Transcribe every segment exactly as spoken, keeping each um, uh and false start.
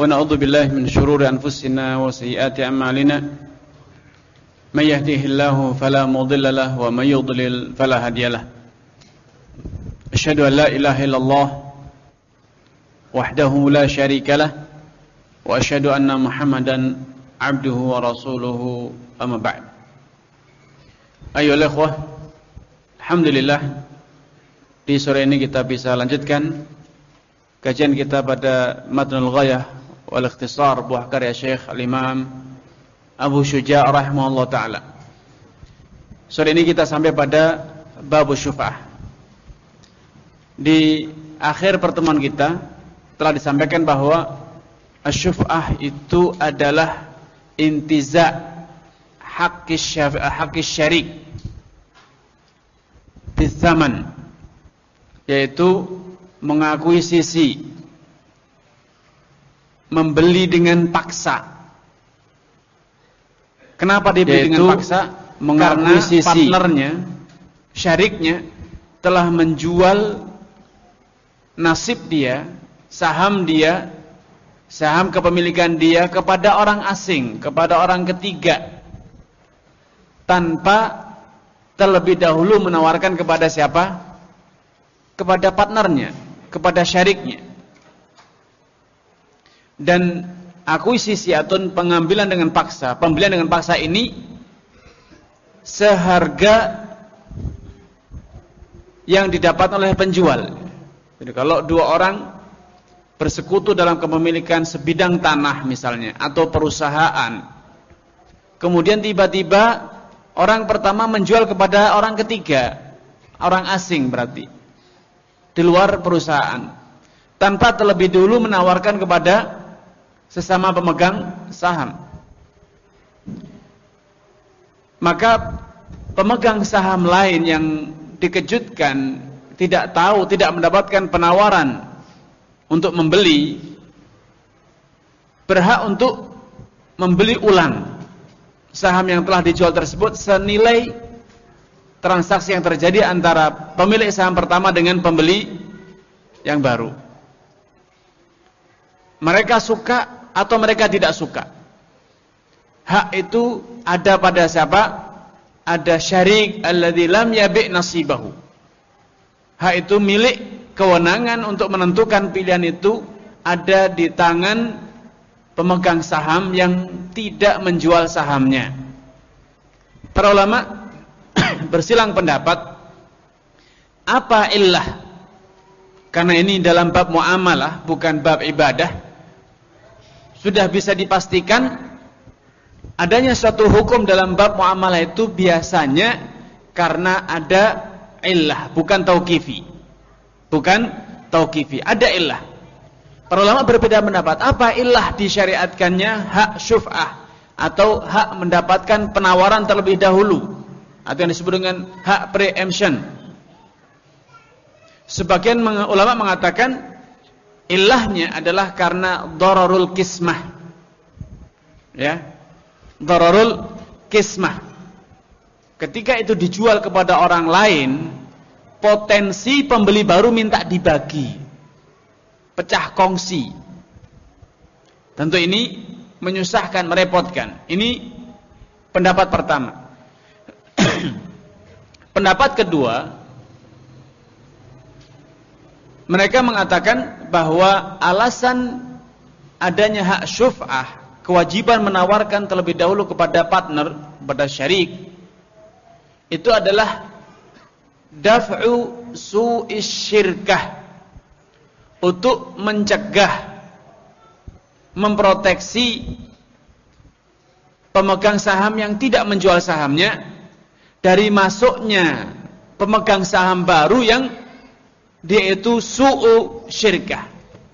ونعوذ بالله من شرور أنفسنا وسيئات أعمالنا من يهده الله فلا مضل له ومن يضلل فلا هادي له أشهد أن لا إله إلا الله وحده لا شريك له وأشهد أن محمدا عبده ورسوله أما بعد أيها الأخوة alhamdulillah di sore ini kita bisa lanjutkan kajian kita pada Matnul Ghayah wal Ikhtisar buah karya Syekh Al-Imam Abu Syuja' rahimahullah ta'ala. Sore ini kita sampai pada bab syuf'ah. Di akhir pertemuan kita telah disampaikan bahwa asy-syuf'ah itu adalah intiza' haqqis haqqis syarik bisaman, yaitu mengakuisisi, membeli dengan paksa. Kenapa dibeli dengan paksa? Karena partnernya, syariknya telah menjual nasib dia, saham dia, saham kepemilikan dia kepada orang asing, kepada orang ketiga, tanpa terlebih dahulu menawarkan kepada siapa? Kepada partnernya, kepada syariknya. Dan akuisisi atau pengambilan dengan paksa, pembelian dengan paksa ini seharga yang didapat oleh penjual. Jadi kalau dua orang bersekutu dalam kepemilikan sebidang tanah misalnya atau perusahaan, kemudian tiba-tiba orang pertama menjual kepada orang ketiga, orang asing berarti di luar perusahaan, tanpa terlebih dulu menawarkan kepada sesama pemegang saham. Maka pemegang saham lain yang dikejutkan, tidak tahu, tidak mendapatkan penawaran untuk membeli, berhak untuk membeli ulang saham yang telah dijual tersebut senilai transaksi yang terjadi antara pemilik saham pertama dengan pembeli yang baru. Mereka suka atau mereka tidak suka, hak itu ada pada siapa? Ada syarik alladzi lam yabi' nasibahu. Hak itu milik, kewenangan untuk menentukan pilihan itu ada di tangan pemegang saham yang tidak menjual sahamnya. Para ulama bersilang pendapat apa illah, karena ini dalam bab muamalah bukan bab ibadah. Sudah bisa dipastikan adanya suatu hukum dalam bab muamalah itu biasanya karena ada illah, bukan tauqifi. Bukan tauqifi, ada illah. Para ulama berbeda pendapat, apa illah disyariatkannya hak syuf'ah atau hak mendapatkan penawaran terlebih dahulu, atau yang disebut dengan hak preemption. Sebagian ulama mengatakan illahnya adalah karena dararul kismah. Ya. Dararul kismah. Ketika itu dijual kepada orang lain, potensi pembeli baru minta dibagi, pecah kongsi. Tentu ini menyusahkan, merepotkan. Ini pendapat pertama. Pendapat kedua, mereka mengatakan bahwa alasan adanya hak syuf'ah, kewajiban menawarkan terlebih dahulu kepada partner, kepada syarik, itu adalah daf'u su'is syirkah, untuk mencegah, memproteksi pemegang saham yang tidak menjual sahamnya dari masuknya pemegang saham baru yang dia itu su'u syirkah.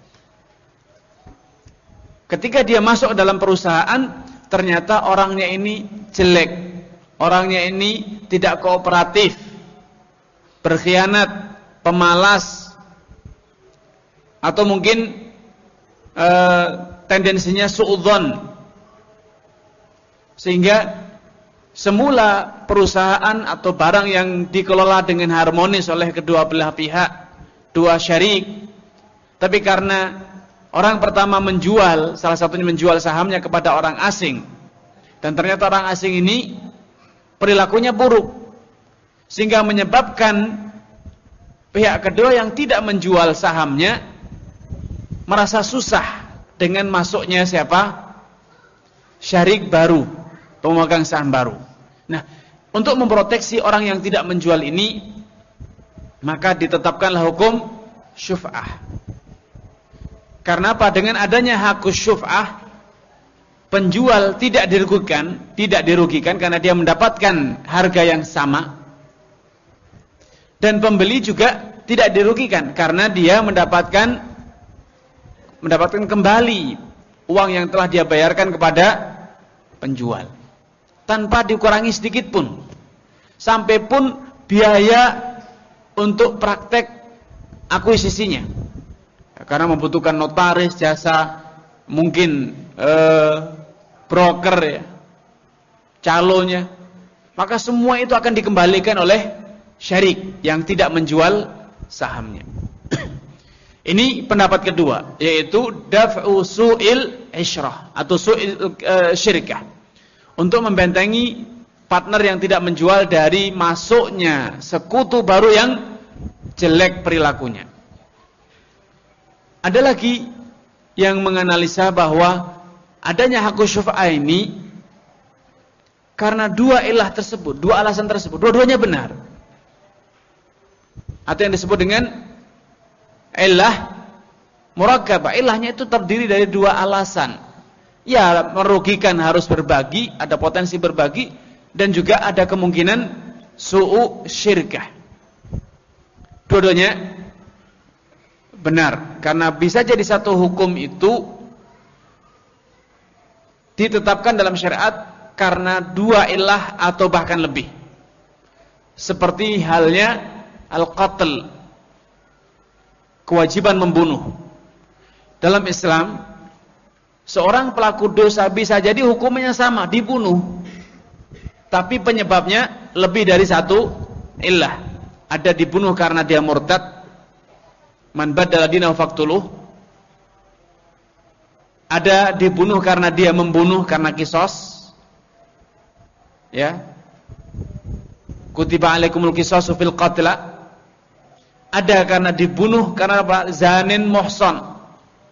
Ketika dia masuk dalam perusahaan, ternyata orangnya ini jelek, orangnya ini tidak kooperatif, berkhianat, pemalas, atau mungkin eh, tendensinya su'udzon, sehingga semula perusahaan atau barang yang dikelola dengan harmonis oleh kedua belah pihak, dua syarik, tapi karena Orang pertama menjual, salah satunya menjual sahamnya kepada orang asing. Dan ternyata orang asing ini perilakunya buruk. Sehingga menyebabkan pihak kedua yang tidak menjual sahamnya merasa susah dengan masuknya siapa? Syarik baru, pemegang saham baru. Nah, untuk memproteksi orang yang tidak menjual ini, maka ditetapkanlah hukum syuf'ah. Karena apa? Dengan adanya hakus syuf'ah, penjual tidak dirugikan, tidak dirugikan karena dia mendapatkan harga yang sama. Dan pembeli juga tidak dirugikan karena dia mendapatkan mendapatkan kembali uang yang telah dia bayarkan kepada penjual tanpa dikurangi sedikit pun. Sampai pun biaya untuk praktek akuisisinya. Karena membutuhkan notaris, jasa, mungkin eh, broker ya, calonnya. Maka semua itu akan dikembalikan oleh syarik yang tidak menjual sahamnya. Ini pendapat kedua, yaitu daf'u su'il isyrah atau su'il uh, syirkah. Untuk membentengi partner yang tidak menjual dari masuknya sekutu baru yang jelek perilakunya. Ada lagi yang menganalisa bahwa adanya hakus syuf'ah ini karena dua ilah tersebut, dua alasan tersebut, dua-duanya benar. Atau yang disebut dengan ilah murakkabah. Ilahnya itu terdiri dari dua alasan. Ya, merugikan harus berbagi, ada potensi berbagi, dan juga ada kemungkinan su'u syirkah. Dua-duanya benar, karena bisa jadi satu hukum itu ditetapkan dalam syariat karena dua ilah atau bahkan lebih. Seperti halnya al-qatl, kewajiban membunuh. Dalam Islam, seorang pelaku dosa bisa jadi hukumnya sama, dibunuh. Tapi penyebabnya lebih dari satu ilah. Ada dibunuh karena dia murtad, man baddala dinahu faqtuluh. Ada dibunuh karena dia membunuh karena kisos. Ya. Kutiba alaikumul qisasu fil qatla. Ada karena dibunuh karena apa? Zanin muhsan.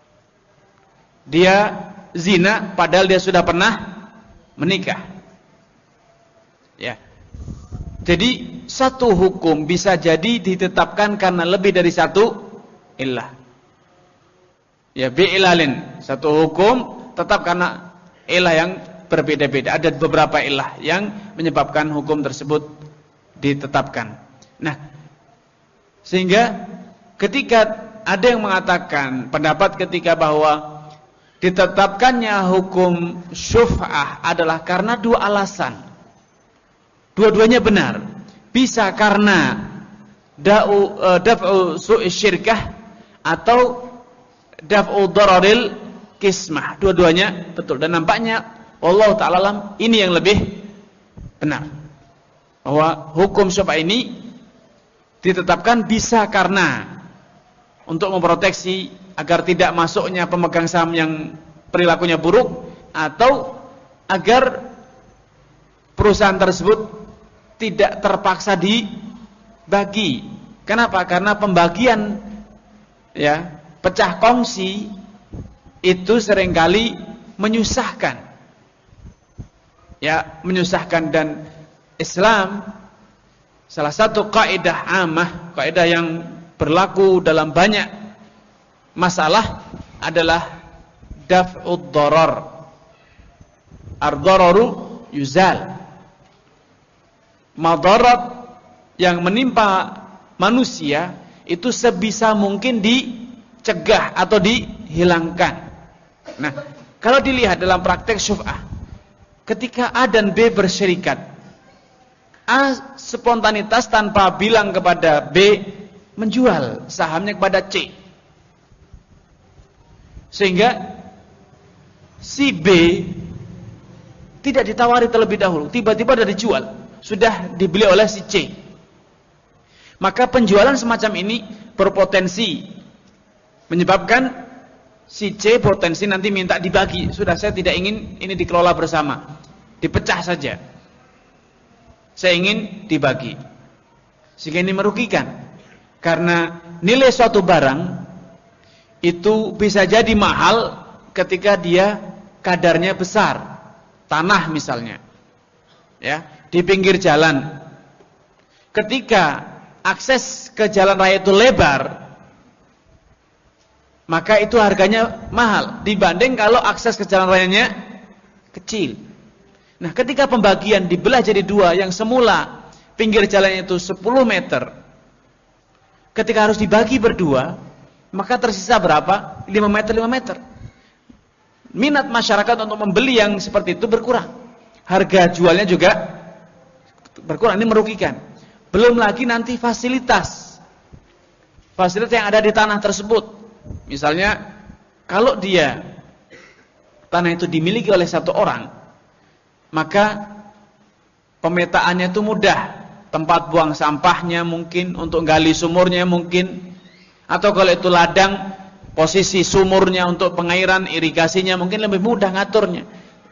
Dia zina padahal dia sudah pernah menikah. Ya. Jadi satu hukum bisa jadi ditetapkan karena lebih dari satu illah. Ya, bi'ilalin. Satu hukum tetap karena ilah yang berbeda-beda. Ada beberapa ilah yang menyebabkan hukum tersebut ditetapkan. Nah, sehingga ketika ada yang mengatakan pendapat ketika bahwa ditetapkannya hukum syuf'ah adalah karena dua alasan. Dua-duanya benar. Bisa karena da'u uh, daf'u su'i syirkah atau daf'u dararil kismah. Dua-duanya betul, dan nampaknya wallahu ta'ala alam ini yang lebih benar. Bahwa hukum syuf'ah ini ditetapkan bisa karena untuk memproteksi agar tidak masuknya pemegang saham yang perilakunya buruk, atau agar perusahaan tersebut tidak terpaksa dibagi. Kenapa? Karena pembagian ya, pecah kongsi itu seringkali menyusahkan. Ya, menyusahkan. Dan Islam salah satu kaidah amah, kaidah yang berlaku dalam banyak masalah adalah daf'ud darar. Ad-dararu yuzal. Madarat yang menimpa manusia itu sebisa mungkin dicegah atau dihilangkan. Nah, kalau dilihat dalam praktek syuf'ah, ketika A dan B bersyirikat, A spontanitas tanpa bilang kepada B menjual sahamnya kepada C, sehingga si B tidak ditawari terlebih dahulu, tiba-tiba sudah dijual, sudah dibeli oleh si C. Maka penjualan semacam ini berpotensi menyebabkan Si C potensi nanti minta dibagi. Sudah, saya tidak ingin ini dikelola bersama. Dipecah saja. Saya ingin dibagi. Sehingga ini merugikan. Karena nilai suatu barang itu bisa jadi mahal ketika dia kadarnya besar. Tanah misalnya. Ya, di pinggir jalan. Ketika akses ke jalan raya itu lebar, maka itu harganya mahal dibanding kalau akses ke jalan rayanya kecil. Nah, ketika pembagian dibelah jadi dua, yang semula pinggir jalannya itu sepuluh meter, ketika harus dibagi berdua, maka tersisa berapa? lima meter, lima meter. Minat masyarakat untuk membeli yang seperti itu berkurang. Harga jualnya juga berkurang. Ini merugikan. Belum lagi nanti fasilitas. Fasilitas yang ada di tanah tersebut. Misalnya, kalau dia tanah itu dimiliki oleh satu orang, maka pemetaannya itu mudah. Tempat buang sampahnya mungkin, untuk gali sumurnya mungkin, atau kalau itu ladang, posisi sumurnya untuk pengairan, irigasinya mungkin lebih mudah ngaturnya.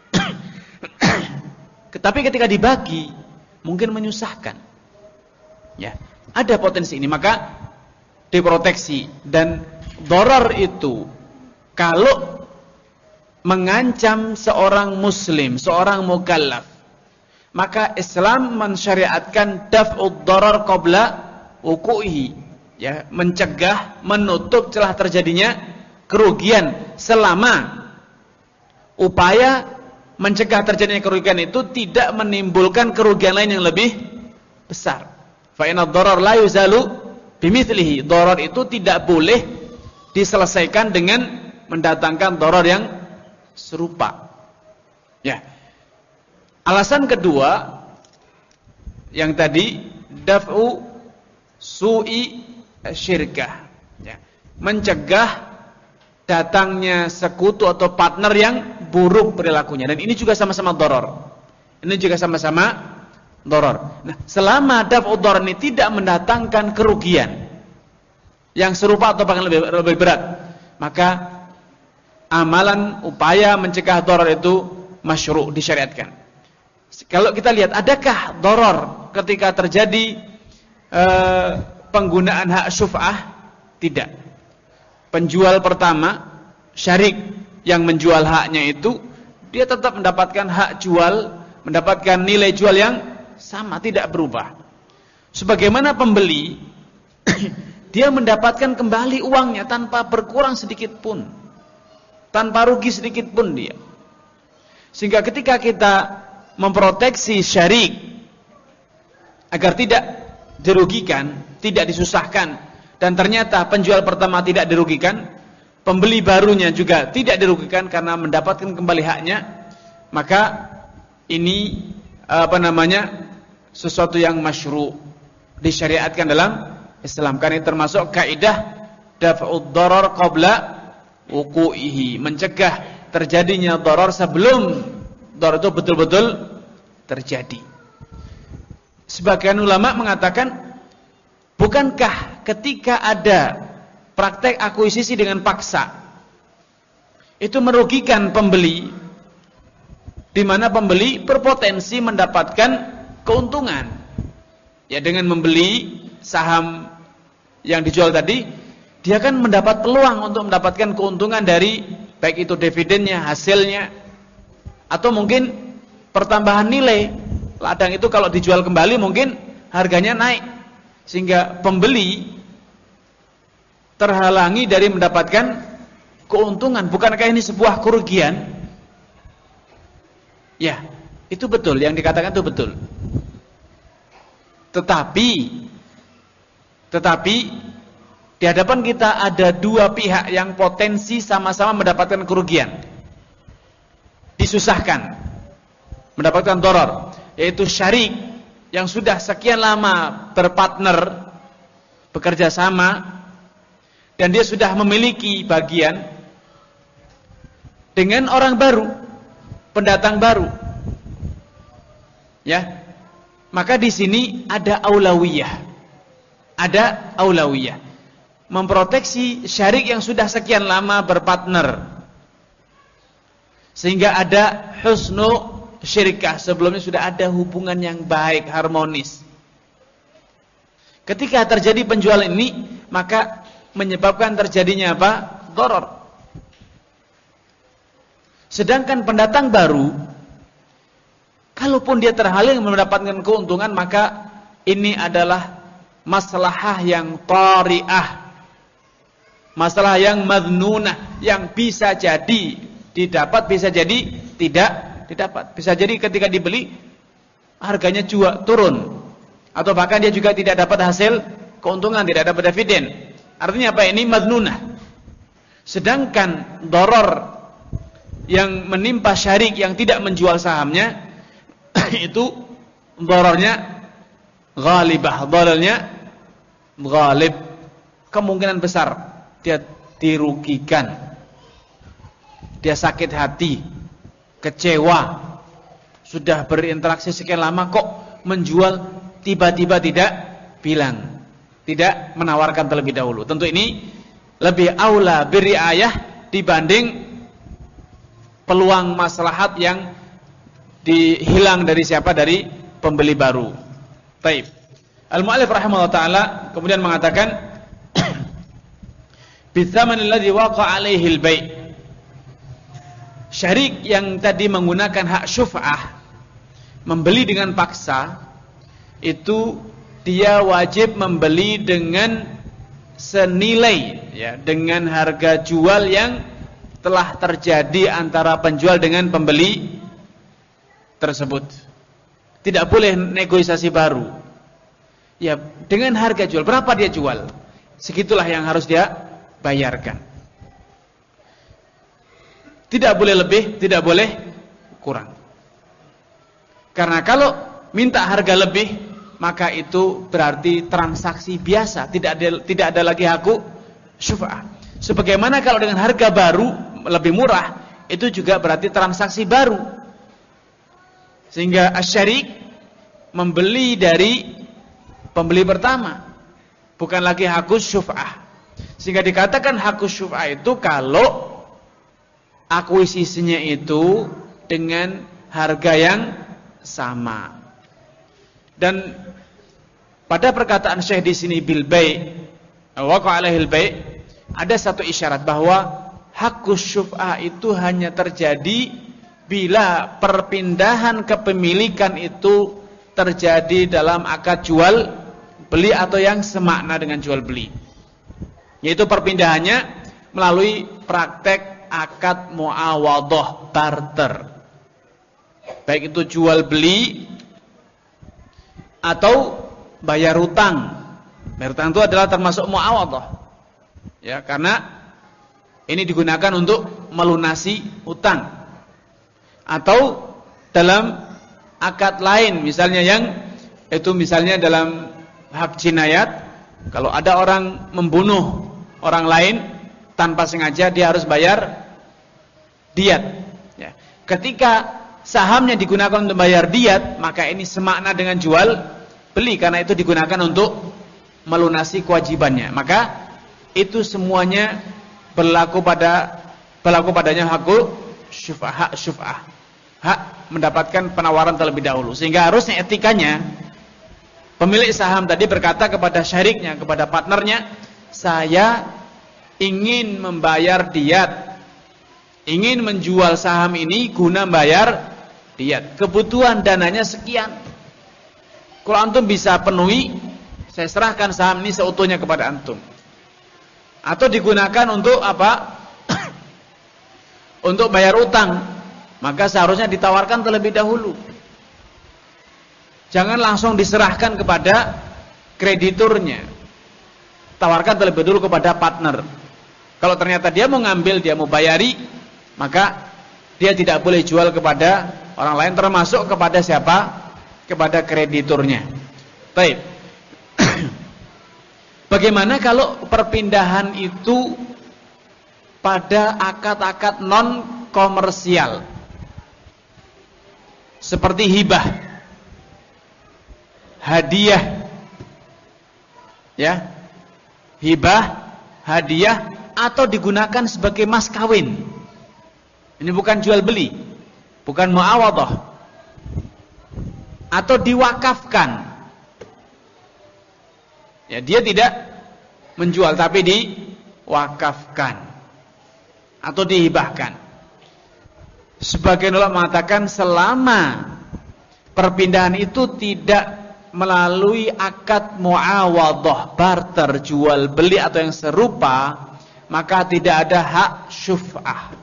Tapi ketika dibagi, mungkin menyusahkan. Ya, ada potensi ini, maka diproteksi. Dan doror itu kalau mengancam seorang muslim, seorang mukallaf, maka Islam mensyariatkan daf'ud doror qabla wuqu'ihi, ya, mencegah, menutup celah terjadinya kerugian selama upaya mencegah terjadinya kerugian itu tidak menimbulkan kerugian lain yang lebih besar. Fa inna ad-darar la yuzalu bimithlihi. Doror itu tidak boleh diselesaikan dengan mendatangkan doror yang serupa. Ya. Alasan kedua yang tadi, daf'u su'i syirkah, ya, mencegah datangnya sekutu atau partner yang buruk perilakunya. Dan ini juga sama-sama doror. Ini juga sama-sama doror. Nah, selama daf'u doror ini tidak mendatangkan kerugian yang serupa atau bahkan lebih, lebih berat, maka amalan upaya mencegah doror itu masyru', disyariatkan. Kalau kita lihat, adakah doror ketika terjadi eh, penggunaan hak syuf'ah? Tidak. Penjual pertama, syarik yang menjual haknya itu, dia tetap mendapatkan hak jual, mendapatkan nilai jual yang sama, tidak berubah. Sebagaimana pembeli, dia mendapatkan kembali uangnya tanpa berkurang sedikit pun, tanpa rugi sedikit pun dia. Sehingga ketika kita memproteksi syarik agar tidak dirugikan, tidak disusahkan, dan ternyata penjual pertama tidak dirugikan, pembeli barunya juga tidak dirugikan karena mendapatkan kembali haknya, maka ini apa namanya, sesuatu yang masyru', disyariatkan dalam Islam. Karena ini termasuk kaidah daf'ud darar qabla wuqu'ihi, mencegah terjadinya darar sebelum darar itu betul-betul terjadi. Sebagian ulama mengatakan, bukankah ketika ada praktek akuisisi dengan paksa itu merugikan pembeli, di mana pembeli berpotensi mendapatkan keuntungan, ya, dengan membeli saham yang dijual tadi, dia kan mendapat peluang untuk mendapatkan keuntungan dari baik itu dividennya, hasilnya, atau mungkin pertambahan nilai. Ladang itu kalau dijual kembali mungkin harganya naik, sehingga pembeli terhalangi dari mendapatkan keuntungan. Bukankah ini sebuah kerugian? Ya, itu betul, yang dikatakan itu betul. Tetapi Tetapi di hadapan kita ada dua pihak yang potensi sama-sama mendapatkan kerugian, disusahkan, mendapatkan doror, yaitu syarik yang sudah sekian lama berpartner, bekerja sama, dan dia sudah memiliki bagian, dengan orang baru, pendatang baru, ya. Maka di sini ada aulawiyah, ada aulawiyah. memproteksi syarik yang sudah sekian lama berpartner, sehingga ada husnu syirkah, sebelumnya sudah ada hubungan yang baik, harmonis. Ketika terjadi penjualan ini, maka menyebabkan terjadinya apa? Doror. Sedangkan pendatang baru, kalaupun dia terhalang mendapatkan keuntungan, maka ini adalah maslahah yang tari'ah, masalah yang madnunah, yang bisa jadi didapat, bisa jadi tidak didapat. Bisa jadi ketika dibeli harganya juga turun, atau bahkan dia juga tidak dapat hasil keuntungan, tidak dapat dividen. Artinya apa ini? Madnunah. Sedangkan doror yang menimpa syarik yang tidak menjual sahamnya itu dorornya ghalibah, dorornya ghalib. Kemungkinan besar dia dirugikan, dia sakit hati, kecewa, sudah berinteraksi sekian lama kok menjual tiba-tiba tidak bilang, tidak menawarkan terlebih dahulu. Tentu ini lebih aula biriayah dibanding peluang maslahat yang dihilang dari siapa? Dari pembeli baru. Baik. Al-mu'allif rahimahullah taala kemudian mengatakan bithaman alladhi waqa'a 'alaihi al-bai'. Syarik yang tadi menggunakan hak syuf'ah, membeli dengan paksa, itu dia wajib membeli dengan senilai, ya, dengan harga jual yang telah terjadi antara penjual dengan pembeli tersebut. Tidak boleh negosiasi baru. Ya, dengan harga jual, berapa dia jual, segitulah yang harus dia bayarkan. Tidak boleh lebih, tidak boleh kurang. Karena kalau minta harga lebih, maka itu berarti transaksi biasa, tidak ada, tidak ada lagi haku syuf'ah. Sebagaimana kalau dengan harga baru lebih murah, itu juga berarti transaksi baru. Sehingga asyarik membeli dari pembeli pertama, bukan lagi haku syuf'ah. Sehingga dikatakan haku syuf'ah itu kalau akuisisinya itu dengan harga yang sama. Dan pada perkataan Syekh di sini bil bai', waqa 'alaihil bai', ada satu isyarat bahwa hakus syuf'ah itu hanya terjadi bila perpindahan kepemilikan itu terjadi dalam akad jual beli atau yang semakna dengan jual beli. Yaitu perpindahannya melalui praktek akad muawadhah, barter. Baik itu jual beli atau bayar hutang. Bayar hutang itu adalah termasuk muawadhah. Ya, karena ini digunakan untuk melunasi hutang. Atau dalam akad lain, misalnya yang itu misalnya dalam hak jinayat, kalau ada orang membunuh orang lain tanpa sengaja, dia harus bayar diyat. Ya. Ketika sahamnya digunakan untuk bayar diyat, maka ini semakna dengan jual beli, karena itu digunakan untuk melunasi kewajibannya. Maka itu semuanya berlaku pada berlaku padanya hakul syuf'ah, hak syuf'ah, hak mendapatkan penawaran terlebih dahulu. Sehingga harusnya etikanya pemilik saham tadi berkata kepada syariknya, kepada partnernya, saya ingin membayar diyat, ingin menjual saham ini guna bayar diyat, kebutuhan dananya sekian. Kalau antum bisa penuhi, saya serahkan saham ini seutuhnya kepada antum. Atau digunakan untuk apa? Untuk bayar utang, maka seharusnya ditawarkan terlebih dahulu. Jangan langsung diserahkan kepada krediturnya. Tawarkan terlebih dahulu kepada partner. Kalau ternyata dia mau ngambil, dia mau bayari, maka dia tidak boleh jual kepada orang lain, termasuk kepada siapa? Kepada krediturnya. Baik. Bagaimana kalau perpindahan itu pada akad-akad non komersial, seperti hibah, hadiah, ya, hibah, hadiah, atau digunakan sebagai mas kawin. Ini bukan jual beli, bukan muawadhah. Atau diwakafkan. Ya, dia tidak menjual tapi diwakafkan atau dihibahkan. Sebagian ulama mengatakan selama perpindahan itu tidak melalui akad muawadhah, barter, jual beli atau yang serupa, maka tidak ada hak syuf'ah.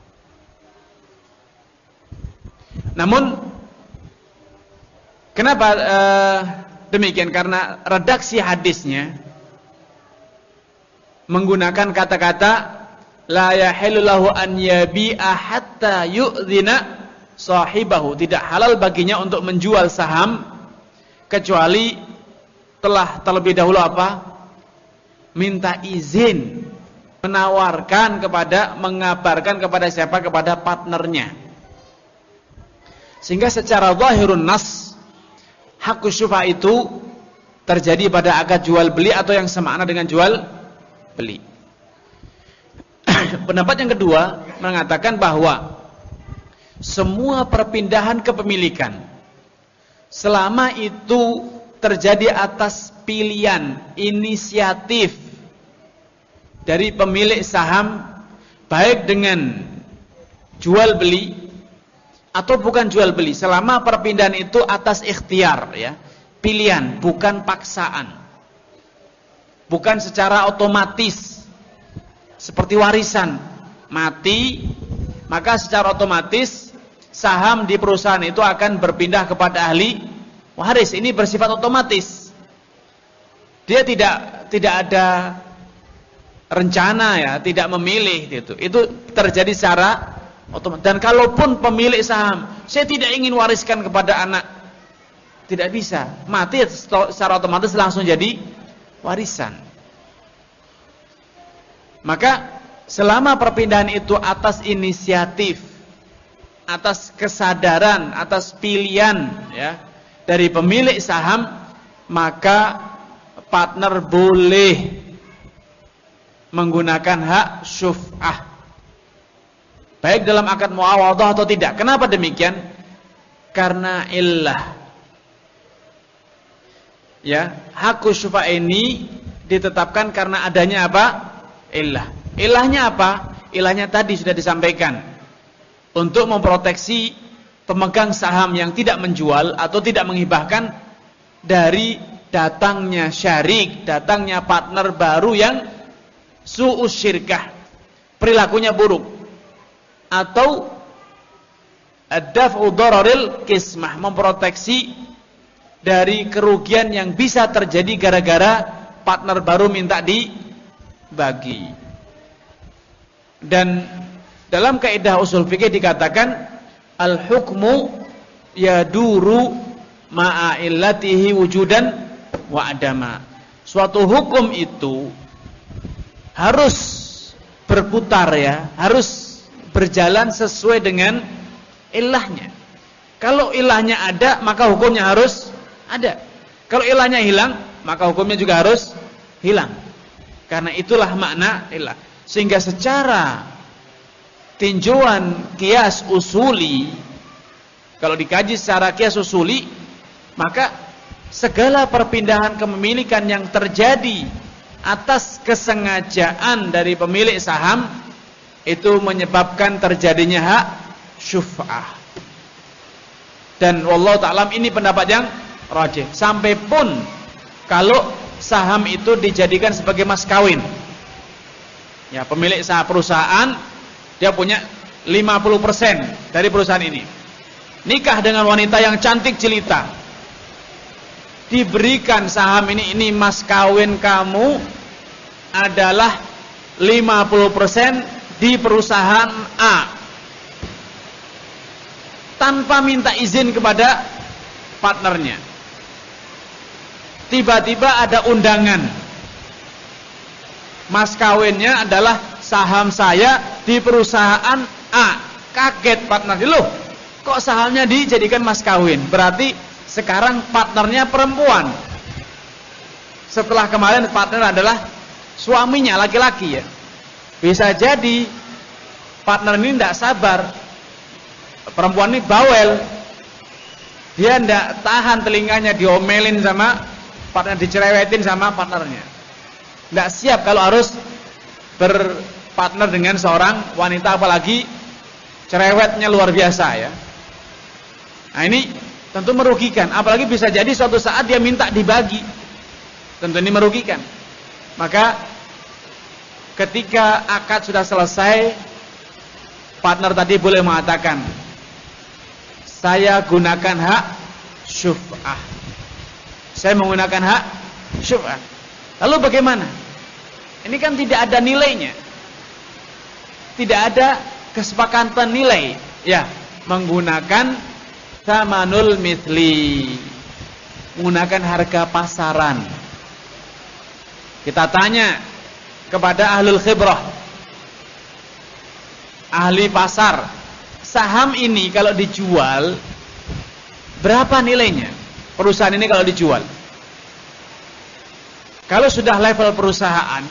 Namun kenapa uh, demikian? Karena redaksi hadisnya menggunakan kata-kata la yahillu lahu an yabi'a hatta yu'dhina sahibahu. Tidak halal baginya untuk menjual saham kecuali telah terlebih dahulu apa? Minta izin, menawarkan kepada, mengabarkan kepada siapa? Kepada partnernya. Sehingga secara zahirun nas, hak syuf'ah itu terjadi pada akad jual beli atau yang semakna dengan jual beli. Pendapat yang kedua mengatakan bahwa semua perpindahan kepemilikan selama itu terjadi atas pilihan, inisiatif dari pemilik saham, baik dengan jual beli atau bukan jual beli, selama perpindahan itu atas ikhtiar, ya, pilihan, bukan paksaan, bukan secara otomatis seperti warisan, mati maka secara otomatis saham di perusahaan itu akan berpindah kepada ahli waris. Ini bersifat otomatis. Dia tidak tidak ada rencana, ya, tidak memilih gitu. Itu terjadi secara otomatis. Dan kalaupun pemilik saham, saya tidak ingin wariskan kepada anak, tidak bisa. Mati secara otomatis langsung jadi warisan. Maka selama perpindahan itu atas inisiatif, atas kesadaran, atas pilihan, ya, dari pemilik saham, maka partner boleh menggunakan hak syuf'ah, baik dalam akad muawadhah atau tidak. Kenapa demikian? Karena illah, ya, hak syuf'ah ini ditetapkan karena adanya apa? Illah. Ilahnya apa? Ilahnya tadi sudah disampaikan, untuk memproteksi pemegang saham yang tidak menjual atau tidak menghibahkan dari datangnya syarik, datangnya partner baru yang su'us syirkah, perilakunya buruk, atau ad-daf'u dararil qismah, memproteksi dari kerugian yang bisa terjadi gara-gara partner baru minta dibagi. Dan dalam kaidah usul fikih dikatakan al-hukmu yaduru ma'a illatihi wujudan wa adama. Suatu hukum itu harus berputar, ya, harus berjalan sesuai dengan ilahnya. Kalau ilahnya ada, maka hukumnya harus ada. Kalau ilahnya hilang, maka hukumnya juga harus hilang. Karena itulah makna ilah. Sehingga secara tinjauan kias usuli, kalau dikaji secara kias usuli, maka segala perpindahan kepemilikan yang terjadi atas kesengajaan dari pemilik saham itu menyebabkan terjadinya hak syuf'ah. Dan wallahu ta'ala ini pendapat yang rajih. Sampai pun kalau saham itu dijadikan sebagai mas kawin, ya, pemilik saham perusahaan dia punya lima puluh persen dari perusahaan ini, nikah dengan wanita yang cantik jelita, diberikan saham ini, ini mas kawin kamu adalah lima puluh persen di perusahaan A, tanpa minta izin kepada partnernya. Tiba-tiba ada undangan, mas kawinnya adalah saham saya di perusahaan A. Kaget partner, loh, kok sahamnya dijadikan mas kawin? Berarti sekarang partnernya perempuan. Setelah kemarin partner adalah suaminya laki-laki ya. Bisa jadi partner ini tidak sabar, perempuan ini bawel, dia tidak tahan telinganya diomelin sama partner, dicerewetin sama partnernya. Tidak siap kalau harus berpartner dengan seorang wanita, apalagi cerewetnya luar biasa ya. Nah ini tentu merugikan, apalagi bisa jadi suatu saat dia minta dibagi, tentu ini merugikan. Maka ketika akad sudah selesai, partner tadi boleh mengatakan, saya gunakan hak syuf'ah, saya menggunakan hak syuf'ah. Lalu bagaimana? Ini kan tidak ada nilainya, tidak ada kesepakatan nilai ya, menggunakan thamanul mithli, menggunakan harga pasaran. Kita tanya kepada ahlul khibrah, ahli pasar, saham ini kalau dijual berapa nilainya? Perusahaan ini kalau dijual, kalau sudah level perusahaan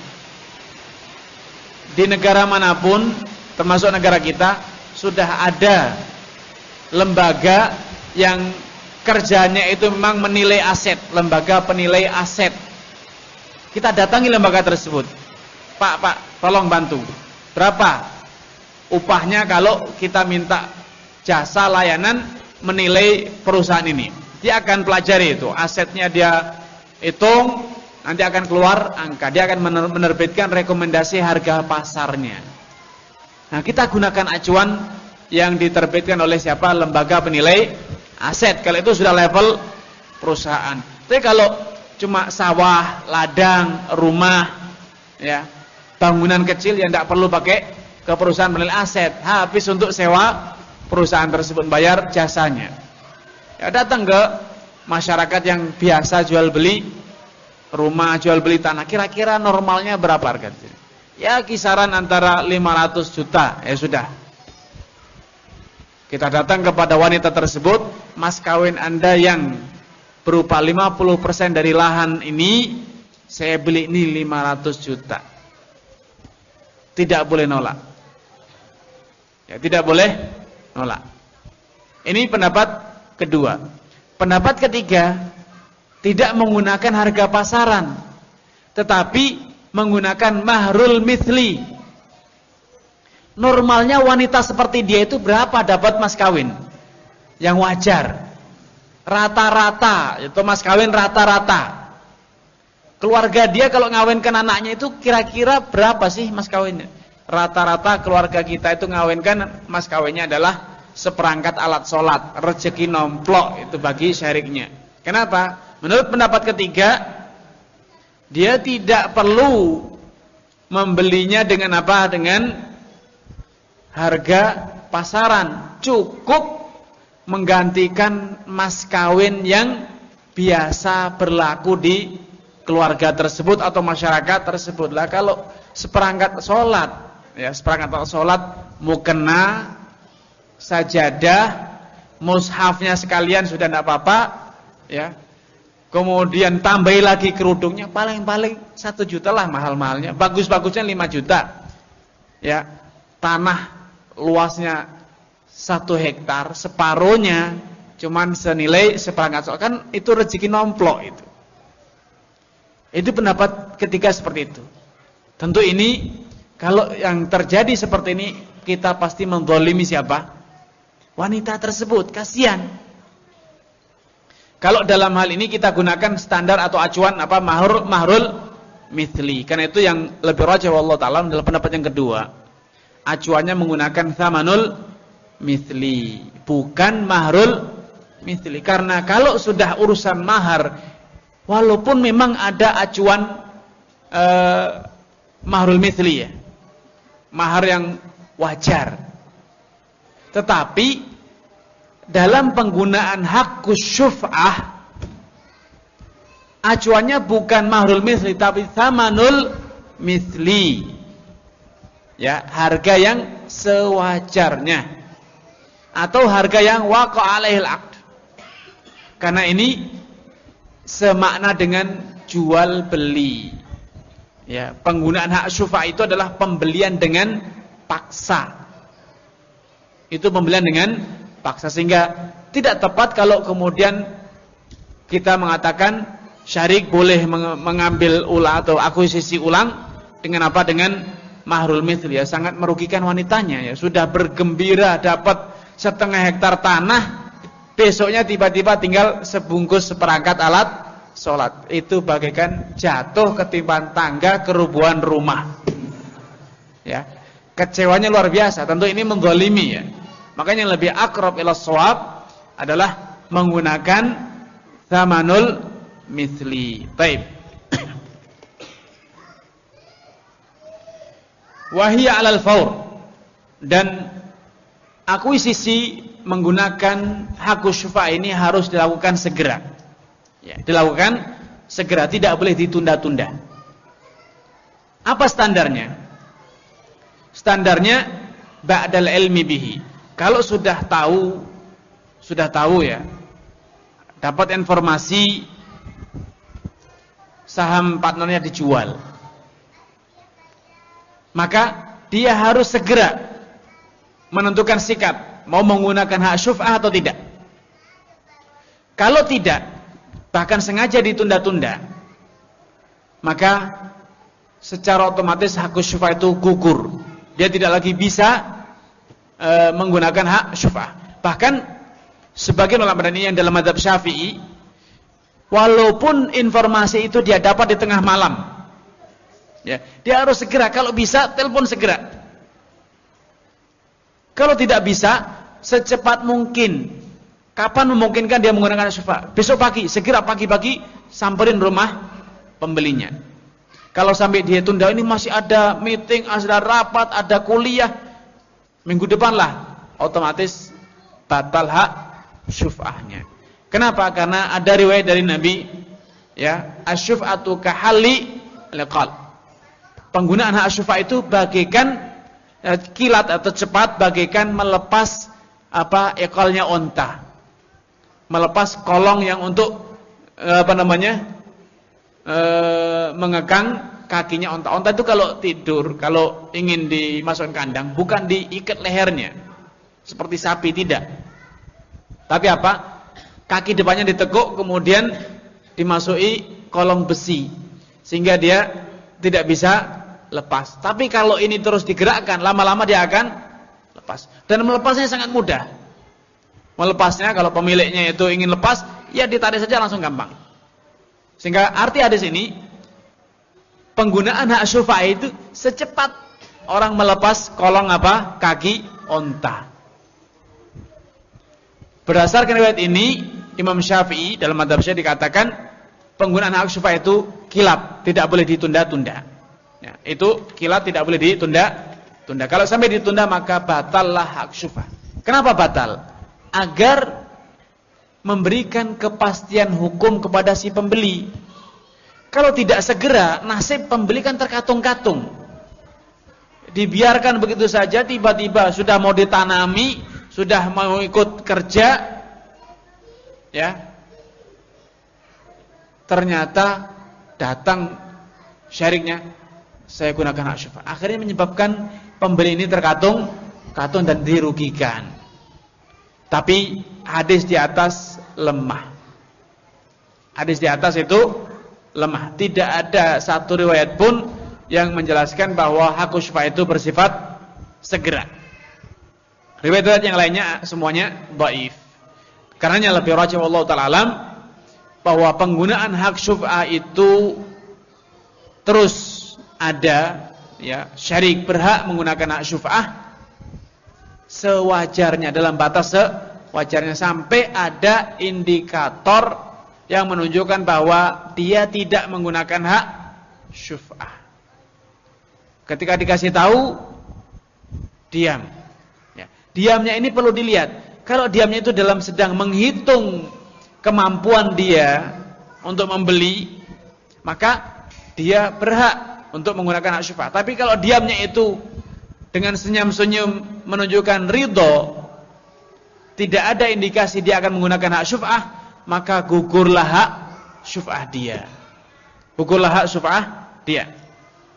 di negara manapun, termasuk negara kita, sudah ada lembaga yang kerjanya itu memang menilai aset, lembaga penilai aset. Kita datangi lembaga tersebut, Pak, Pak, tolong bantu, berapa upahnya kalau kita minta jasa layanan menilai perusahaan ini? Dia akan pelajari itu, asetnya dia hitung, nanti akan keluar angka, dia akan menerbitkan rekomendasi harga pasarnya. Nah, kita gunakan acuan yang diterbitkan oleh siapa? Lembaga penilai aset, kalau itu sudah level perusahaan. Tapi kalau cuma sawah, ladang, rumah, ya, bangunan kecil yang tidak perlu pakai ke perusahaan penilai aset, habis untuk sewa perusahaan tersebut, bayar jasanya. Ya, datang ke masyarakat yang biasa jual beli rumah, jual beli tanah, kira-kira normalnya berapa harganya? Ya kisaran antara lima ratus juta, ya sudah. Kita datang kepada wanita tersebut, mas kawin Anda yang berupa lima puluh persen dari lahan ini, saya beli ini lima ratus juta. Tidak boleh nolak. Ya, tidak boleh nolak. Ini pendapat kedua. Pendapat ketiga, tidak menggunakan harga pasaran, tetapi menggunakan mahrul mithli. Normalnya wanita seperti dia itu berapa dapat mas kawin yang wajar? Rata-rata, itu mas kawin rata-rata. Keluarga dia kalau ngawinkan anaknya itu kira-kira berapa sih mas kawinnya? Rata-rata keluarga kita itu ngawinkan mas kawinnya adalah seperangkat alat sholat, rezeki nomplok itu bagi syariknya. Kenapa? Menurut pendapat ketiga, dia tidak perlu membelinya dengan apa? Dengan harga pasaran, cukup menggantikan mas kawin yang biasa berlaku di keluarga tersebut atau masyarakat tersebut. Lah kalau seperangkat sholat, ya seperangkat sholat, mukena, sajadah, mushafnya sekalian sudah tidak apa-apa, ya. Kemudian tambahi lagi kerudungnya, paling-paling satu juta lah mahal-mahalnya. Bagus-bagusnya lima juta. Ya, tanah luasnya satu hektar, separuhnya cuman senilai seperangkat sholat. Kan itu rezeki nomplok itu. Itu pendapat ketiga seperti itu. Tentu ini kalau yang terjadi seperti ini, kita pasti menzalimi siapa? Wanita tersebut, kasihan. Kalau dalam hal ini kita gunakan standar atau acuan apa? Mahrul mahrul mithli. Karena itu yang lebih rajih wallahu taala adalah pendapat yang kedua. Acuannya menggunakan thamanul mithli, bukan mahrul mithli. Karena kalau sudah urusan mahar, walaupun memang ada acuan eh, mahrul mithli ya, mahar yang wajar, tetapi dalam penggunaan hakkus syuf'ah, acuannya bukan mahrul mithli tapi thamanul mithli, ya, harga yang sewajarnya atau harga yang waqa' alaihil aqd. Karena ini semakna dengan jual beli, Ya, penggunaan hak syufa' itu adalah pembelian dengan paksa. Itu pembelian dengan paksa, sehingga tidak tepat kalau kemudian kita mengatakan syarik boleh mengambil ulang atau akuisisi ulang dengan apa? Dengan mahrul mithli, ya, sangat merugikan wanitanya, ya. Sudah bergembira dapat setengah hektar tanah, besoknya tiba-tiba tinggal sebungkus seperangkat alat sholat. Itu bagaikan jatuh ketimpan tangga kerubuhan rumah. Ya, kecewanya luar biasa. Tentu ini menggolimi, ya. Makanya yang lebih akrab ila shawab adalah menggunakan thamanul mithli. Baik. Wahia alal faur, dan akuisisi menggunakan hak syufa' ini harus dilakukan segera. Ya, dilakukan segera, tidak boleh ditunda-tunda. Apa standarnya? Standarnya ba'dal ilmi bihi. Kalau sudah tahu, sudah tahu ya, dapat informasi saham partnernya dijual, maka dia harus segera menentukan sikap, mau menggunakan hak syuf'ah atau tidak. Kalau tidak, bahkan sengaja ditunda-tunda, maka secara otomatis hak syuf'ah itu gugur. Dia tidak lagi bisa e, menggunakan hak syuf'ah. Bahkan sebagian ulama yang dalam mazhab Syafi'i, walaupun informasi itu dia dapat di tengah malam, ya, dia harus segera, kalau bisa telepon segera. Kalau tidak bisa, secepat mungkin. Kapan memungkinkan dia menggunakan syufa'? Besok pagi, segera pagi-pagi samperin rumah pembelinya. Kalau sampai dia tunda, ini masih ada meeting, ada rapat, ada kuliah, minggu depan lah, otomatis batal hak syuf'ahnya. Kenapa? Karena ada riwayat dari Nabi, ya, asyuf'atu kahalli liqal. Penggunaan hak syufa' itu bagaikan eh, kilat atau cepat, bagaikan melepas apa ekolnya onta, melepas kolong yang untuk eh, apa namanya eh, mengekang kakinya onta. Onta itu kalau tidur, kalau ingin dimasukkan kandang, bukan diikat lehernya seperti sapi, tidak. Tapi apa? Kaki depannya ditekuk, kemudian dimasuki kolong besi, sehingga dia tidak bisa lepas. Tapi kalau ini terus digerakkan, lama-lama dia akan lepas. Dan melepasnya sangat mudah. Melepasnya kalau pemiliknya itu ingin lepas, ya ditarik saja langsung gampang. Sehingga arti hadis ini, penggunaan hak syufa' itu secepat orang melepas kolong apa? Kaki onta. Berdasarkan riwayat ini, Imam Syafi'i dalam mazhab Syafi'i dikatakan penggunaan hak syufa' itu kilap, tidak boleh ditunda-tunda. Ya, itu kilap tidak boleh ditunda-tunda. Kalau sampai ditunda maka batallah hak syufa'. Kenapa batal? Agar memberikan kepastian hukum kepada si pembeli. Kalau tidak segera, nasib pembeli kan terkatung-katung. Dibiarkan begitu saja, tiba-tiba sudah mau ditanami, sudah mau ikut kerja, ya, ternyata datang syariknya, saya gunakan hak syufa'. Akhirnya menyebabkan pembeli ini terkatung, katung dan dirugikan. Tapi hadis di atas lemah. Hadis di atas itu lemah. Tidak ada satu riwayat pun yang menjelaskan bahwa hak syufa' itu bersifat segera. Riwayat-riwayat yang lainnya semuanya dhaif. Karenanya lebih rajih wallahu ta'ala alam bahwa penggunaan hak syuf'ah itu terus ada, ya, syarik berhak menggunakan hak syuf'ah sewajarnya, dalam batas sewajarnya, sampai ada indikator yang menunjukkan bahwa dia tidak menggunakan hak syuf'ah. Ketika dikasih tahu, diam. Ya, diamnya ini perlu dilihat. Kalau diamnya itu dalam sedang menghitung kemampuan dia untuk membeli, maka dia berhak untuk menggunakan hak syuf'ah. Tapi kalau diamnya itu dengan senyum-senyum menunjukkan ridho, tidak ada indikasi dia akan menggunakan hak syuf'ah, maka gugurlah hak syuf'ah dia. Gugurlah hak syuf'ah dia.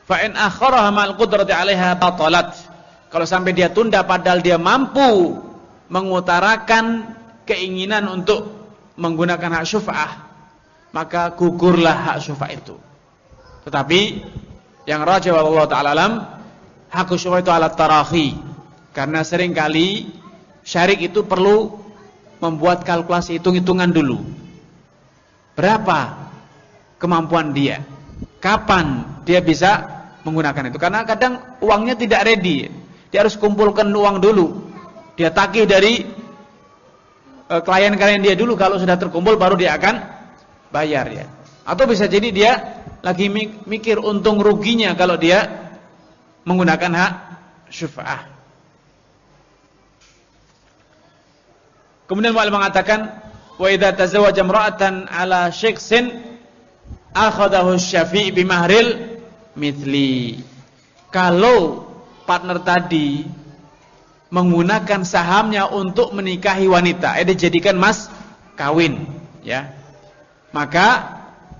Fa in akharaha ma'al qudrati 'alaiha batalat. Kalau sampai dia tunda padahal dia mampu mengutarakan keinginan untuk menggunakan hak syuf'ah, maka gugurlah hak syuf'ah itu. Tetapi yang rajih wallahu ta'ala alam, hak syuf'ah itu ala tarahi. Karena seringkali syarik itu perlu membuat kalkulasi hitung-hitungan dulu. Berapa kemampuan dia? Kapan dia bisa menggunakan itu? Karena kadang uangnya tidak ready. Dia harus kumpulkan uang dulu. Dia tagih dari e, klien-klien dia dulu. Kalau sudah terkumpul baru dia akan bayar ya. Atau bisa jadi dia lagi mikir untung ruginya kalau dia menggunakan hak syuf'ah. Kemudian Mu'allif mengatakan, wa idza tazawwaja imra'atan 'ala syikhsin akhadahu asy-syafi' bimahril mithli. Kalau partner tadi menggunakan sahamnya untuk menikahi wanita, eh dijadikan mas kawin, ya. Maka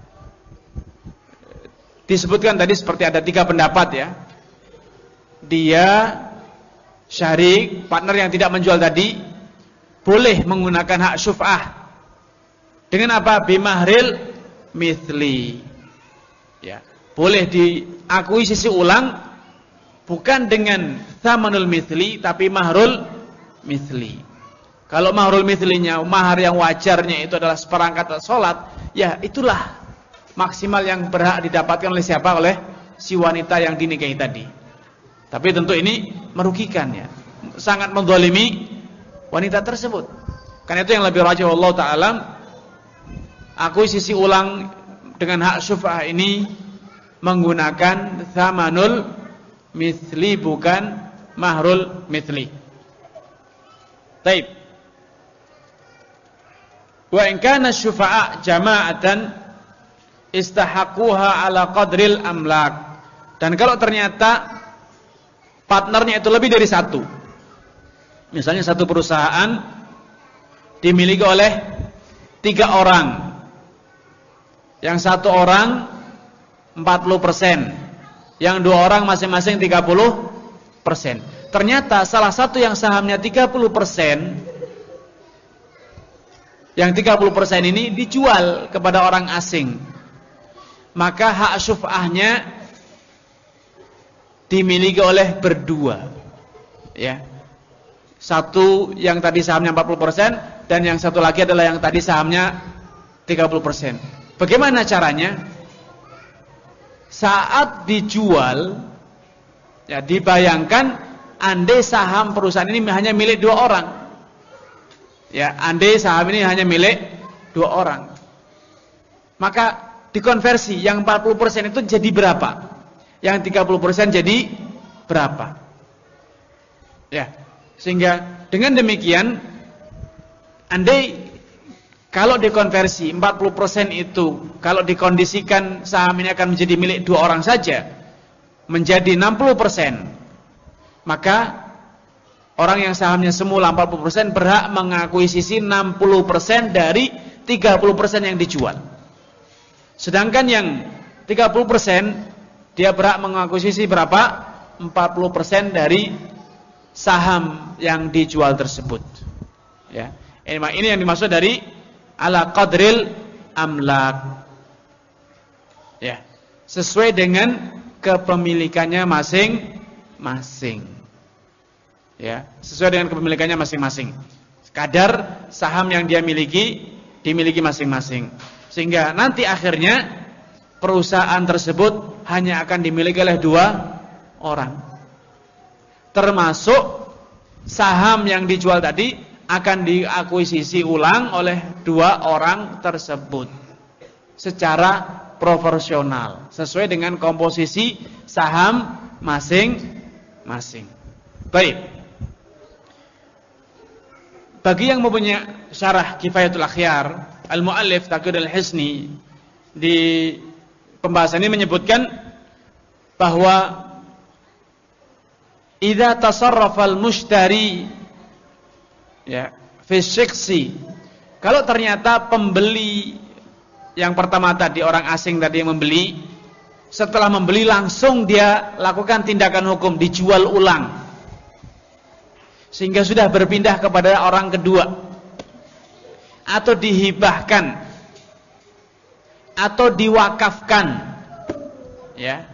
disebutkan tadi seperti ada tiga pendapat ya. Dia syarik, partner yang tidak menjual tadi boleh menggunakan hak syuf'ah. Dengan apa? Bimahril mithli. Ya, boleh diakui sisi ulang bukan dengan thamanul mithli tapi mahrul mithli. Kalau mahrul mithlinya, mahar yang wajarnya itu adalah seperangkat salat, ya itulah maksimal yang berhak didapatkan oleh siapa? Oleh si wanita yang dinikahi tadi. Tapi tentu ini merugikan ya. Sangat menzalimi wanita tersebut. Karena itu yang lebih rajih wallahu ta'ala, akui sisi ulang dengan hak syuf'ah ini menggunakan thamanul mithli bukan mahrul mithli. Taib. Wa in kana syufa'a jama'atan istahaquha ala qadril amlak. Dan kalau ternyata partnernya itu lebih dari satu, misalnya satu perusahaan dimiliki oleh tiga orang, yang satu orang empat puluh persen, yang dua orang masing-masing tiga puluh persen. Ternyata salah satu yang sahamnya tiga puluh persen, yang tiga puluh persen ini dijual kepada orang asing, maka hak syuf'ahnya dimiliki oleh berdua, ya. Satu yang tadi sahamnya empat puluh persen dan yang satu lagi adalah yang tadi sahamnya tiga puluh persen. Bagaimana caranya? Saat dijual, ya dibayangkan andai saham perusahaan ini hanya milik dua orang. Ya, andai saham ini hanya milik dua orang. Maka dikonversi, yang empat puluh persen itu jadi berapa? Yang tiga puluh persen jadi berapa? Ya, sehingga dengan demikian andai kalau dikonversi empat puluh persen itu, kalau dikondisikan saham ini akan menjadi milik dua orang saja, menjadi enam puluh persen, maka orang yang sahamnya semula empat puluh persen berhak mengakuisisi enam puluh persen dari tiga puluh persen yang dijual. Sedangkan yang tiga puluh persen dia berhak mengakuisisi berapa? empat puluh persen dari saham yang dijual tersebut. Ya. Ini yang dimaksud dari ala qadril amlak. Ya. Sesuai dengan kepemilikannya masing-masing. Ya, sesuai dengan kepemilikannya masing-masing. Kadar saham yang dia miliki dimiliki masing-masing. Sehingga nanti akhirnya perusahaan tersebut hanya akan dimiliki oleh dua orang. Termasuk saham yang dijual tadi akan diakuisisi ulang oleh dua orang tersebut secara proporsional sesuai dengan komposisi saham masing-masing. Baik. Bagi yang mempunyai syarah Kifayatul Akhyar, Al-Mu'allif Taqiyuddin Al-Hisni di pembahasan ini menyebutkan bahwa idza tasarrafa al-mushtari ya fi syikhsi, kalau ternyata pembeli yang pertama tadi, orang asing tadi yang membeli, setelah membeli langsung dia lakukan tindakan hukum, dijual ulang, sehingga sudah berpindah kepada orang kedua, atau dihibahkan, atau diwakafkan, ya,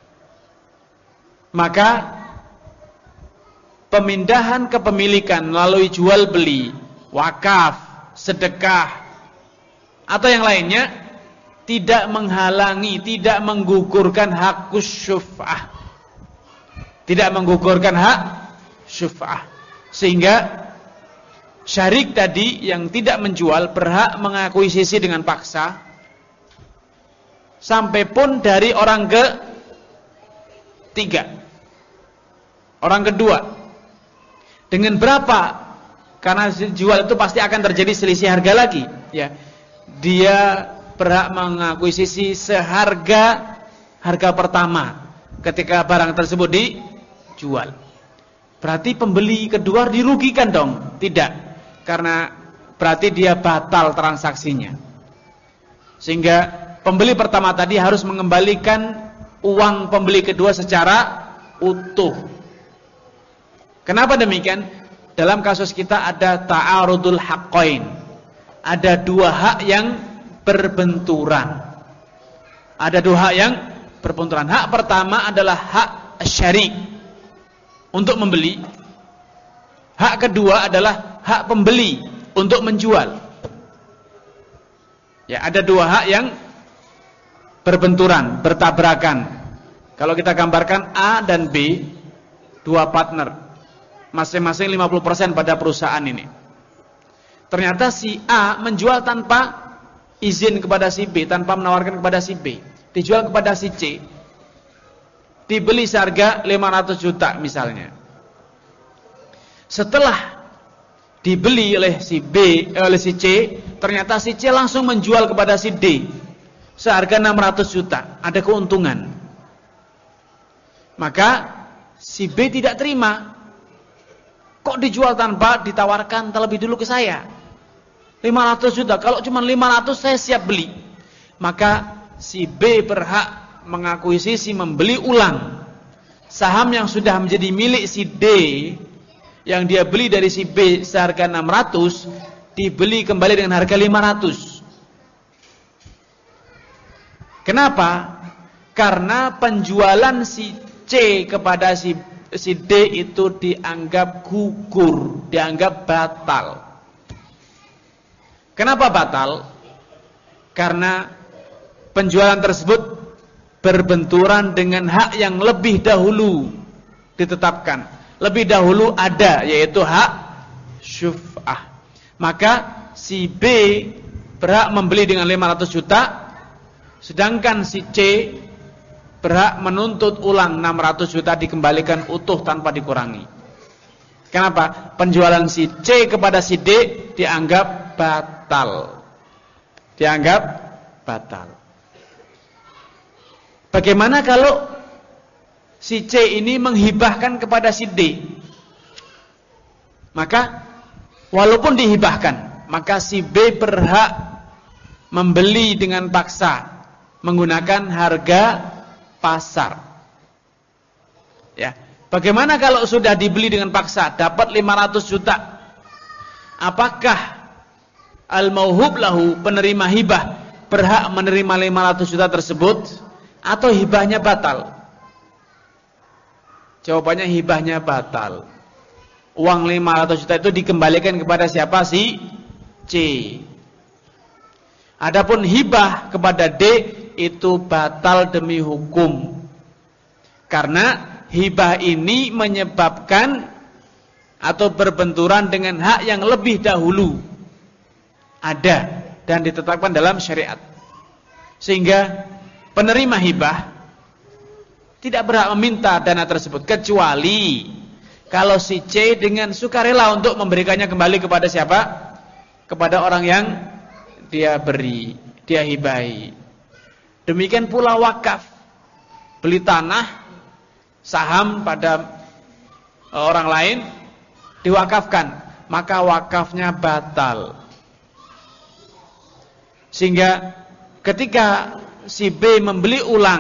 maka pemindahan kepemilikan melalui jual beli, wakaf, sedekah, atau yang lainnya tidak menghalangi, tidak menggugurkan hak syuf'ah. Tidak menggugurkan hak syuf'ah. Sehingga syarik tadi yang tidak menjual berhak mengakuisisi dengan paksa, sampai pun dari orang ketiga, orang kedua. Dengan berapa? Karena jual itu pasti akan terjadi selisih harga lagi, ya. Dia berhak mengakuisisi seharga harga pertama ketika barang tersebut dijual. Berarti pembeli kedua dirugikan dong? Tidak, karena berarti dia batal transaksinya. Sehingga pembeli pertama tadi harus mengembalikan uang pembeli kedua secara utuh. Kenapa demikian? Dalam kasus kita ada ta'arudul haqqain. Ada dua hak yang berbenturan. Ada dua hak yang berbenturan. Hak pertama adalah hak syarik untuk membeli. Hak kedua adalah hak pembeli untuk menjual. Ya, ada dua hak yang berbenturan, bertabrakan. Kalau kita gambarkan A dan B, dua partner, masing-masing lima puluh persen pada perusahaan ini. Ternyata si A menjual tanpa izin kepada si B, tanpa menawarkan kepada si B, dijual kepada si C, dibeli seharga lima ratus juta misalnya. Setelah dibeli oleh si B, eh, oleh si C, ternyata si C langsung menjual kepada si D seharga enam ratus juta, ada keuntungan. Maka si B tidak terima. Kok dijual tanpa ditawarkan terlebih dulu ke saya? lima ratus juta, kalau cuma lima ratus saya siap beli. Maka si B berhak mengakuisisi, membeli ulang saham yang sudah menjadi milik si D, yang dia beli dari si B seharga enam ratus, dibeli kembali dengan harga lima ratus. Kenapa? Karena penjualan si C kepada si, si D itu dianggap gugur, dianggap batal. Kenapa batal? Karena penjualan tersebut berbenturan dengan hak yang lebih dahulu ditetapkan. Lebih dahulu ada, yaitu hak syuf'ah. Maka si B berhak membeli dengan lima ratus juta, sedangkan si C berhak menuntut ulang enam ratus juta, dikembalikan utuh tanpa dikurangi. Kenapa? Penjualan si C kepada si D dianggap batal. Dianggap batal. Bagaimana kalau si C ini menghibahkan kepada si D? Maka walaupun dihibahkan, maka si B berhak membeli dengan paksa menggunakan harga pasar. Ya. Bagaimana kalau sudah dibeli dengan paksa, dapat lima ratus juta? Apakah al-mauhub lahu, penerima hibah, berhak menerima lima ratus juta tersebut, atau hibahnya batal? Jawabannya hibahnya batal. Uang lima ratus juta itu dikembalikan kepada siapa? Si C. Adapun hibah kepada D itu batal demi hukum. Karena hibah ini menyebabkan atau berbenturan dengan hak yang lebih dahulu ada dan ditetapkan dalam syariat. Sehingga penerima hibah tidak berhak meminta dana tersebut, kecuali kalau si C dengan sukarela untuk memberikannya kembali kepada siapa? Kepada orang yang dia beri, dia hibahi. Demikian pula wakaf. Beli tanah, saham pada orang lain, diwakafkan, maka wakafnya batal. Sehingga ketika si B membeli ulang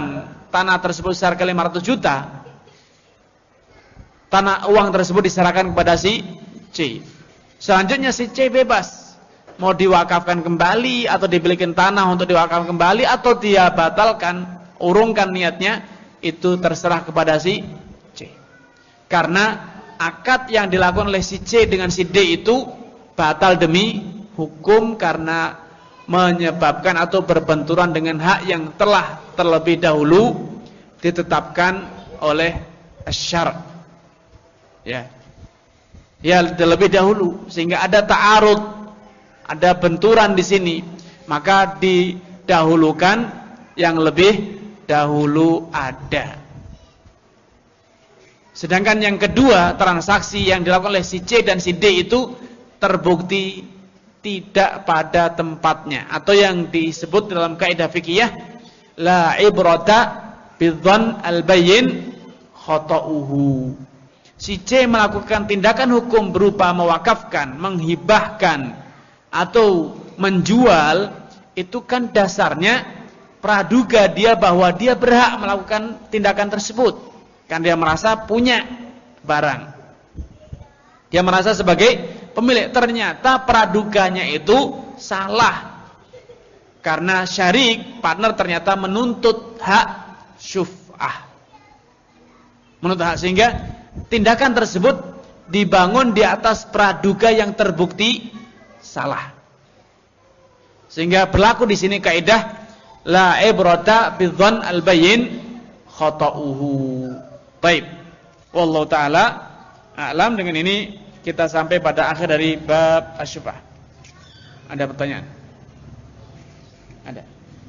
tanah tersebut seharga lima ratus juta, tanah uang tersebut diserahkan kepada si C. Selanjutnya si C bebas mau diwakafkan kembali atau dibelikan tanah untuk diwakafkan kembali atau dia batalkan, urungkan niatnya, itu terserah kepada si C. Karena akad yang dilakukan oleh si C dengan si D itu batal demi hukum karena menyebabkan atau berbenturan dengan hak yang telah terlebih dahulu ditetapkan oleh syara'. Ya. Ya, terlebih dahulu sehingga ada ta'arud, ada benturan di sini, maka didahulukan yang lebih dahulu ada. Sedangkan yang kedua, transaksi yang dilakukan oleh si C dan si D itu terbukti tidak pada tempatnya, atau yang disebut dalam kaidah fikih la ibrata bidzan al-bayyin khata'uhu. Si C melakukan tindakan hukum berupa mewakafkan, menghibahkan atau menjual, itu kan dasarnya praduga dia bahwa dia berhak melakukan tindakan tersebut. Kan dia merasa punya barang, dia merasa sebagai pemilik. Ternyata praduganya itu salah, karena syarik, partner, ternyata menuntut hak syuf'ah, menuntut hak, sehingga tindakan tersebut dibangun di atas praduga yang terbukti salah. Sehingga berlaku di sini kaidah la ibrata bidzan al-bayyin khata'uhu. Baik, wallahu taala a'lam. Dengan ini kita sampai pada akhir dari bab asy-syubhah. Ada pertanyaan? Ada.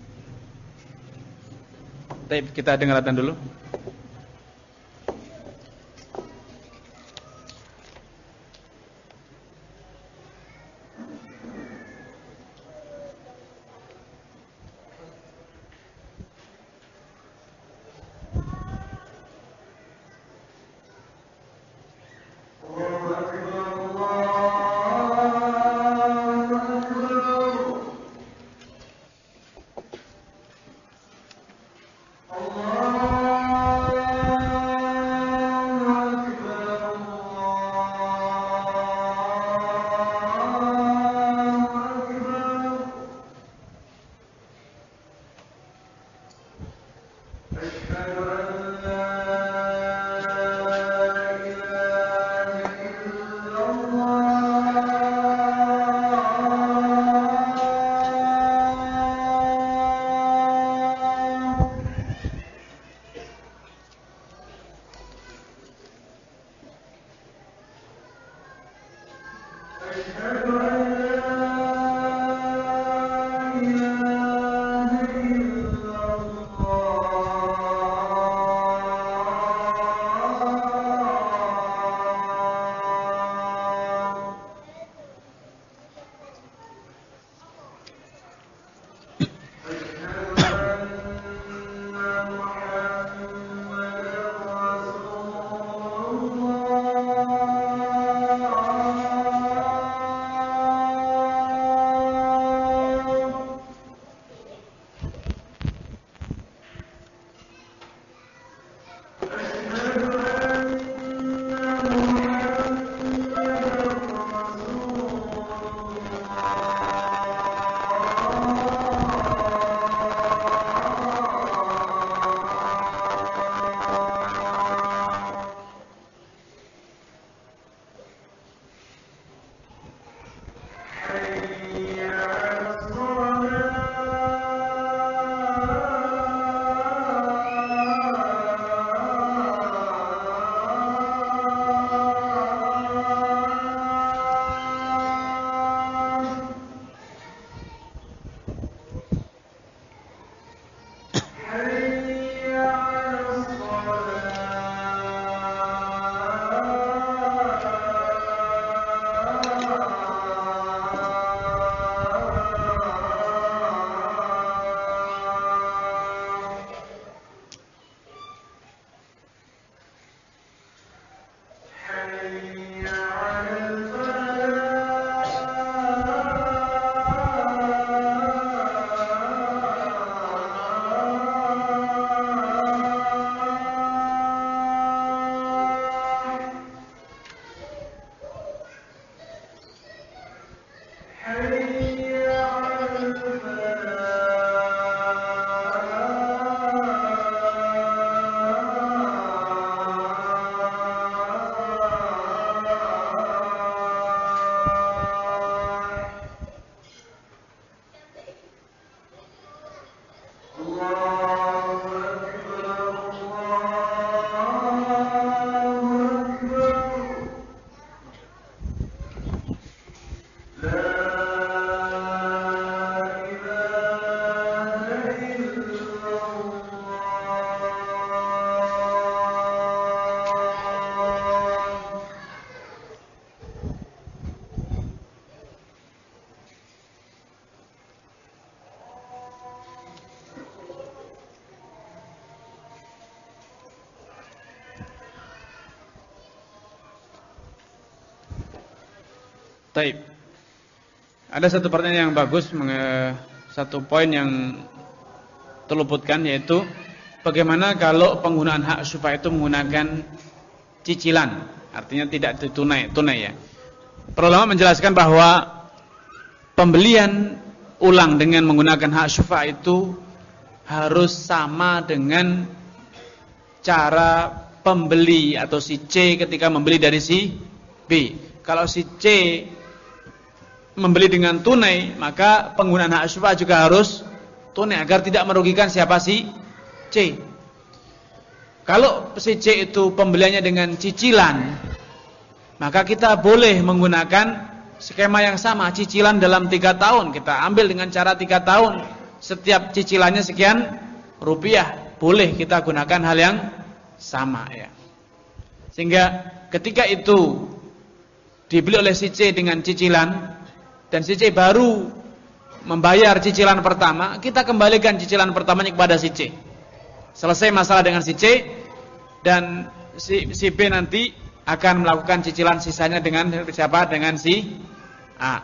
Baik, kita dengarkan dulu. Taib. Ada satu pertanyaan yang bagus, satu poin yang terluputkan, yaitu bagaimana kalau penggunaan hak syufa itu menggunakan cicilan, artinya tidak tunai, tunai ya. Para ulama menjelaskan bahwa pembelian ulang dengan menggunakan hak syufa itu harus sama dengan cara pembeli atau si C ketika membeli dari si B. Kalau si C membeli dengan tunai, maka penggunaan hak syufa juga harus tunai agar tidak merugikan siapa si C. Kalau si C itu pembeliannya dengan cicilan, maka kita boleh menggunakan skema yang sama, cicilan dalam tiga tahun. Kita ambil dengan cara tiga tahun, setiap cicilannya sekian rupiah, boleh kita gunakan hal yang sama ya. Sehingga ketika itu dibeli oleh si C dengan cicilan dan si C baru membayar cicilan pertama, kita kembalikan cicilan pertamanya kepada si C. Selesai masalah dengan si C, dan si, si B nanti akan melakukan cicilan sisanya dengan siapa? Dengan si A.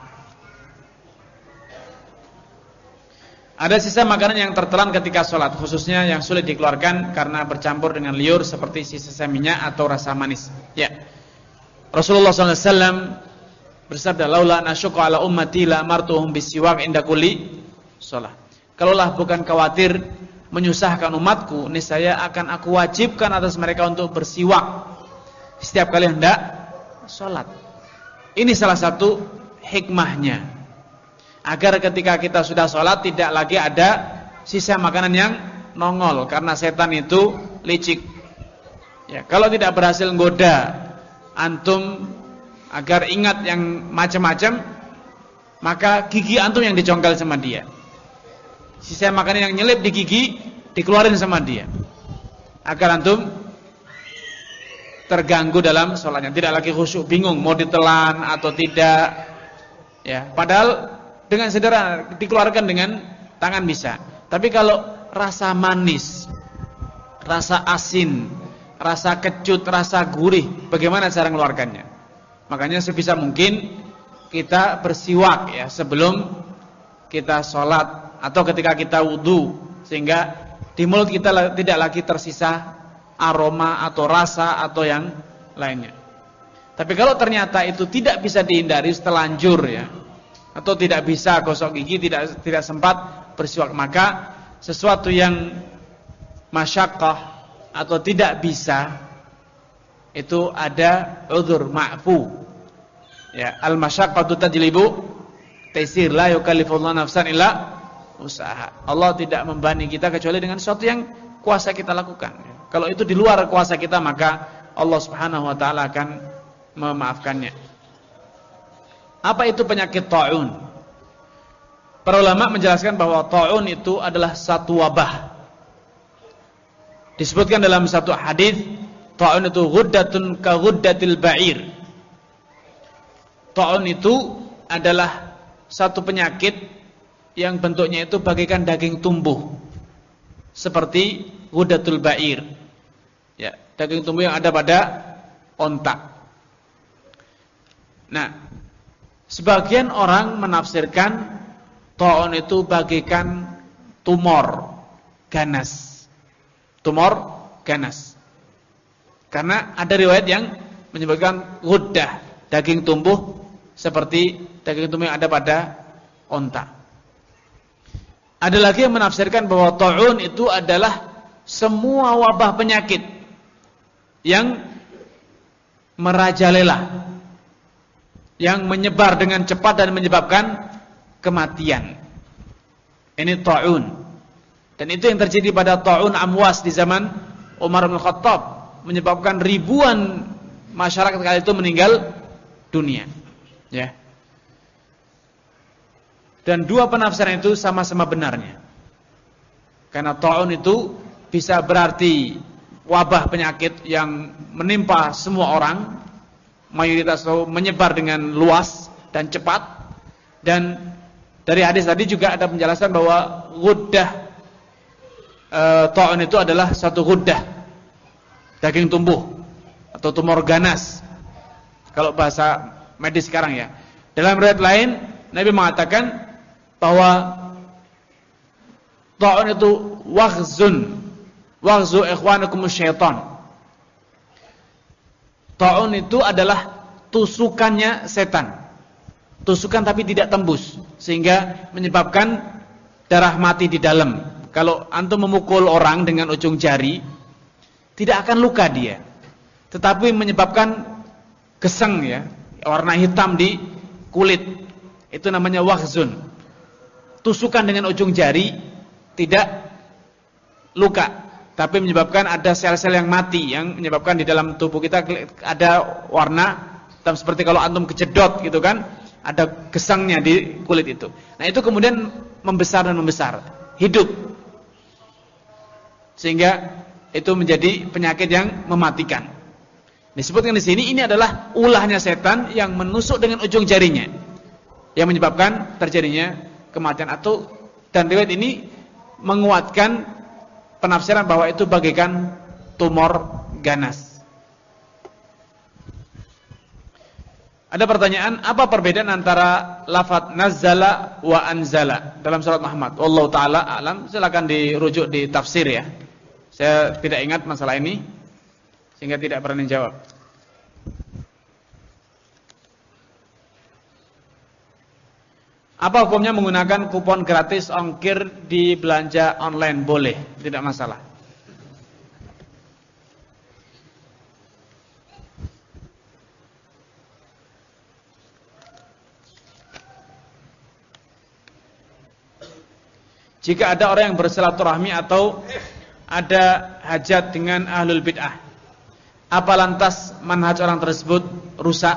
Ada sisa makanan yang tertelan ketika sholat, khususnya yang sulit dikeluarkan karena bercampur dengan liur seperti sisa minyak atau rasa manis. Ya, Rasulullah shallallahu alaihi wasallam bersabda, laula nasyqa ala ummati la amartuhum bisiwak inda kulli shalah. Kalaulah bukan khawatir menyusahkan umatku, niscaya akan aku wajibkan atas mereka untuk bersiwak setiap kali hendak salat. Ini salah satu hikmahnya, agar ketika kita sudah salat tidak lagi ada sisa makanan yang nongol, karena setan itu licik. Ya, kalau tidak berhasil menggoda antum agar ingat yang macam-macam, maka gigi antum yang dicongkel sama dia. Sisa makanan yang nyelip di gigi dikeluarin sama dia, agar antum terganggu dalam sholatnya, tidak lagi khusyuk, bingung mau ditelan atau tidak. Ya, padahal dengan sederhana dikeluarkan dengan tangan bisa. Tapi kalau rasa manis, rasa asin, rasa kecut, rasa gurih, bagaimana cara mengeluarkannya? Makanya sebisa mungkin kita bersiwak ya sebelum kita sholat atau ketika kita wudhu, sehingga di mulut kita tidak lagi tersisa aroma atau rasa atau yang lainnya. Tapi kalau ternyata itu tidak bisa dihindari, terlanjur ya, atau tidak bisa gosok gigi, tidak tidak sempat bersiwak, maka sesuatu yang masyaqqah atau tidak bisa, itu ada udzur ma'fu. Ya, al-masyaqqatu tajlibu taysir, la yukallifullahu nafsan illa usaha. Allah tidak membebani kita kecuali dengan sesuatu yang kuasa kita lakukan. Kalau itu di luar kuasa kita, maka Allah Subhanahu wa taala akan memaafkannya. Apa itu penyakit ta'un? Para ulama menjelaskan bahwa ta'un itu adalah satu wabah. Disebutkan dalam satu hadis, ta'un itu ghuddatun ka ghuddatil ba'ir. Ta'un itu adalah satu penyakit yang bentuknya itu bagaikan daging tumbuh, seperti ghuddatul ba'ir. Ya, daging tumbuh yang ada pada onta. Nah, sebagian orang menafsirkan ta'un itu bagaikan tumor ganas. Tumor ganas. Karena ada riwayat yang menyebutkan ghuddah, daging tumbuh seperti daging tumbuh yang ada pada onta. Ada lagi yang menafsirkan bahwa ta'un itu adalah semua wabah penyakit yang merajalela, yang menyebar dengan cepat dan menyebabkan kematian. Ini ta'un. Dan itu yang terjadi pada ta'un Amwas di zaman Umar bin Khattab, menyebabkan ribuan masyarakat kali itu meninggal dunia. Ya. Dan dua penafsiran itu sama-sama benarnya. Karena ta'un itu bisa berarti wabah penyakit yang menimpa semua orang, mayoritas menyebar dengan luas dan cepat. Dan dari hadis tadi juga ada penjelasan bahwa ghuddah e, ta'un itu adalah satu ghuddah, daging tumbuh atau tumor ganas kalau bahasa medis sekarang ya. Dalam riwayat lain Nabi mengatakan bahwa ta'un itu waghzun, waghzu ikhwanukum syaitan. Ta'un itu adalah tusukannya setan. Tusukan tapi tidak tembus sehingga menyebabkan darah mati di dalam. Kalau antum memukul orang dengan ujung jari, tidak akan luka dia, tetapi menyebabkan geseng ya, warna hitam di kulit. Itu namanya waghzun. Tusukan dengan ujung jari tidak luka, tapi menyebabkan ada sel-sel yang mati, yang menyebabkan di dalam tubuh kita ada warna hitam, seperti kalau antum kejedot gitu kan, ada gesangnya di kulit itu. Nah, itu kemudian membesar dan membesar, hidup, sehingga itu menjadi penyakit yang mematikan. Disebutkan di sini ini adalah ulahnya setan yang menusuk dengan ujung jarinya, yang menyebabkan terjadinya kematian. Atau dan riwayat ini menguatkan penafsiran bahwa itu bagaikan tumor ganas. Ada pertanyaan, apa perbedaan antara lafaz nazzala wa anzala dalam surat Muhammad? Wallahu taala alam. Silakan dirujuk di tafsir ya. Saya tidak ingat masalah ini sehingga tidak berani jawab. Apa hukumnya menggunakan kupon gratis ongkir di belanja online? Boleh, tidak masalah. Jika ada orang yang bersilaturahmi atau ada hajat dengan ahlul bid'ah, apa lantas manhaj orang tersebut rusak?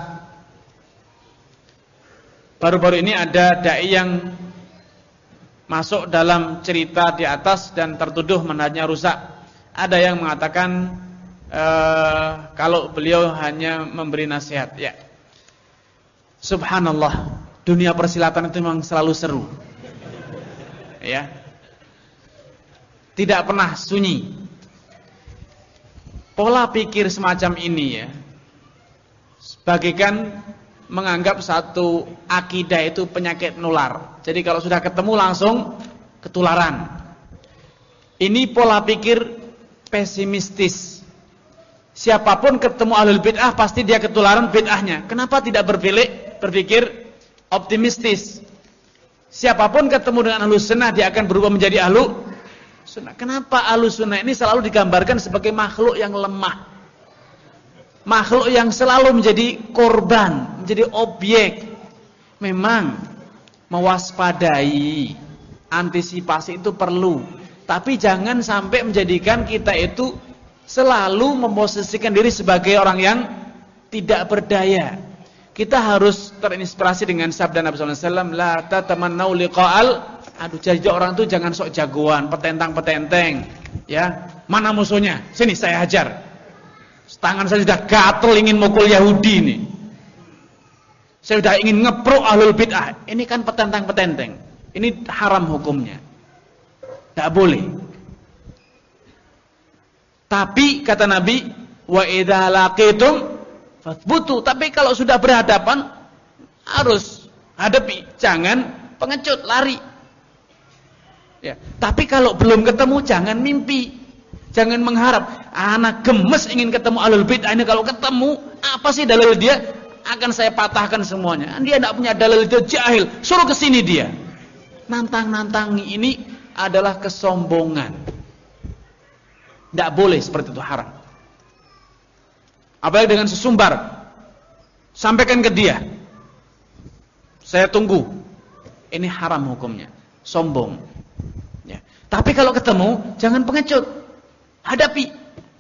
Baru-baru ini ada dai yang masuk dalam cerita di atas dan tertuduh manhajnya rusak. Ada yang mengatakan ee, kalau beliau hanya memberi nasihat. Ya, subhanallah, dunia persilatan itu memang selalu seru. Ya, tidak pernah sunyi. Pola pikir semacam ini ya, bagaikan menganggap satu akidah itu penyakit menular. Jadi kalau sudah ketemu langsung ketularan. Ini pola pikir pesimistis. Siapapun ketemu ahlul bid'ah pasti dia ketularan bid'ahnya. Kenapa tidak berpikir berpikir optimistis? Siapapun ketemu dengan ahlus sunnah dia akan berubah menjadi ahlu sunnah. Kenapa ahlus sunnah ini selalu digambarkan sebagai makhluk yang lemah, makhluk yang selalu menjadi korban, menjadi objek? Memang mewaspadai, antisipasi itu perlu, tapi jangan sampai menjadikan kita itu selalu memposisikan diri sebagai orang yang tidak berdaya. Kita harus terinspirasi dengan sabda Nabi sallallahu alaihi wasallam, la tatamannau liqa'al aduh, jadi orang itu jangan sok jagoan, petentang-petenteng, ya. Mana musuhnya? Sini saya hajar. Tangan saya sudah gatel ingin mukul Yahudi ini. Saya sudah ingin ngeprok ahlul bid'ah. Ini kan petentang-petenteng. Ini haram hukumnya. Tidak boleh. Tapi kata Nabi, wa idza laqitum fathbutu. Tapi kalau sudah berhadapan harus hadapi, jangan pengecut, lari. Ya. Tapi kalau belum ketemu jangan mimpi, jangan mengharap. Anak gemes ingin ketemu ahlul bid'ah ini, kalau ketemu apa sih dalil dia? Akan saya patahkan semuanya. Dia tidak punya dalil, dia jahil. Suruh ke sini dia. Nantang-nantangi ini adalah kesombongan. Tidak boleh seperti itu, haram. Apalagi dengan sesumbar. Sampaikan ke dia. Saya tunggu. Ini haram hukumnya. Sombong. Ya. Tapi kalau ketemu jangan pengecut. Hadapi.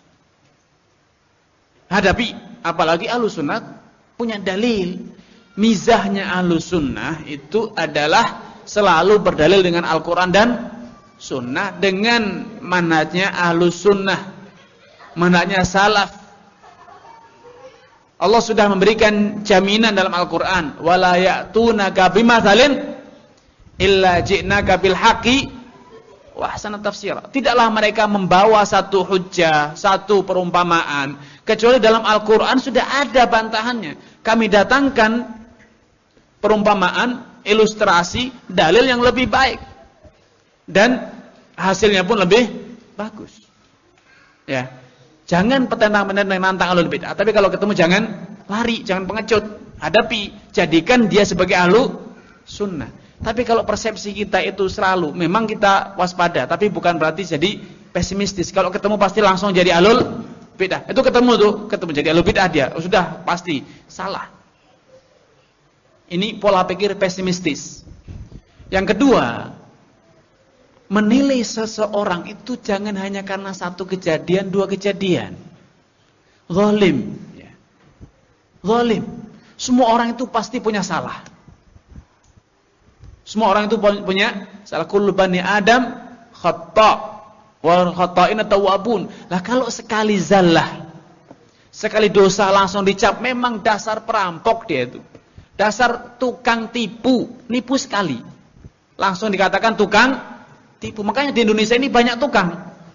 Hadapi. Apalagi ahlus sunnah punya dalil. Mizahnya ahlus sunnah itu adalah selalu berdalil dengan Al-Quran dan sunnah, dengan manhajnya ahlus sunnah, manhajnya salaf. Allah sudah memberikan jaminan dalam Al-Quran, wala ya'tunaka bimathalin illa ji'naka bil haqqi wa ahsana tafsira. Tidaklah mereka membawa satu hujjah, satu perumpamaan, kecuali dalam Al-Quran sudah ada bantahannya. Kami datangkan perumpamaan, ilustrasi, dalil yang lebih baik. Dan hasilnya pun lebih bagus. Ya. Jangan petentang-petentang nantang ahlul bid'ah, tapi kalau ketemu jangan lari, jangan pengecut, hadapi, jadikan dia sebagai ahlu sunnah. Tapi kalau persepsi kita itu selalu, memang kita waspada, tapi bukan berarti jadi pesimistis. Kalau ketemu pasti langsung jadi ahlul bid'ah. Itu ketemu tuh, ketemu jadi ahlul bid'ah dia, sudah pasti salah. Ini pola pikir pesimistis. Yang kedua, menilai seseorang itu jangan hanya karena satu kejadian, dua kejadian. Zalim. Ya. Zalim. Semua orang itu pasti punya salah. Semua orang itu punya salah. Kullu bani Adam khata' wal khata'ina tawwabun. Lah kalau sekali zallah, sekali dosa langsung dicap, memang dasar perampok dia itu. Dasar tukang tipu, nipu sekali. Langsung dikatakan tukang tipu. Makanya di Indonesia ini banyak tukang.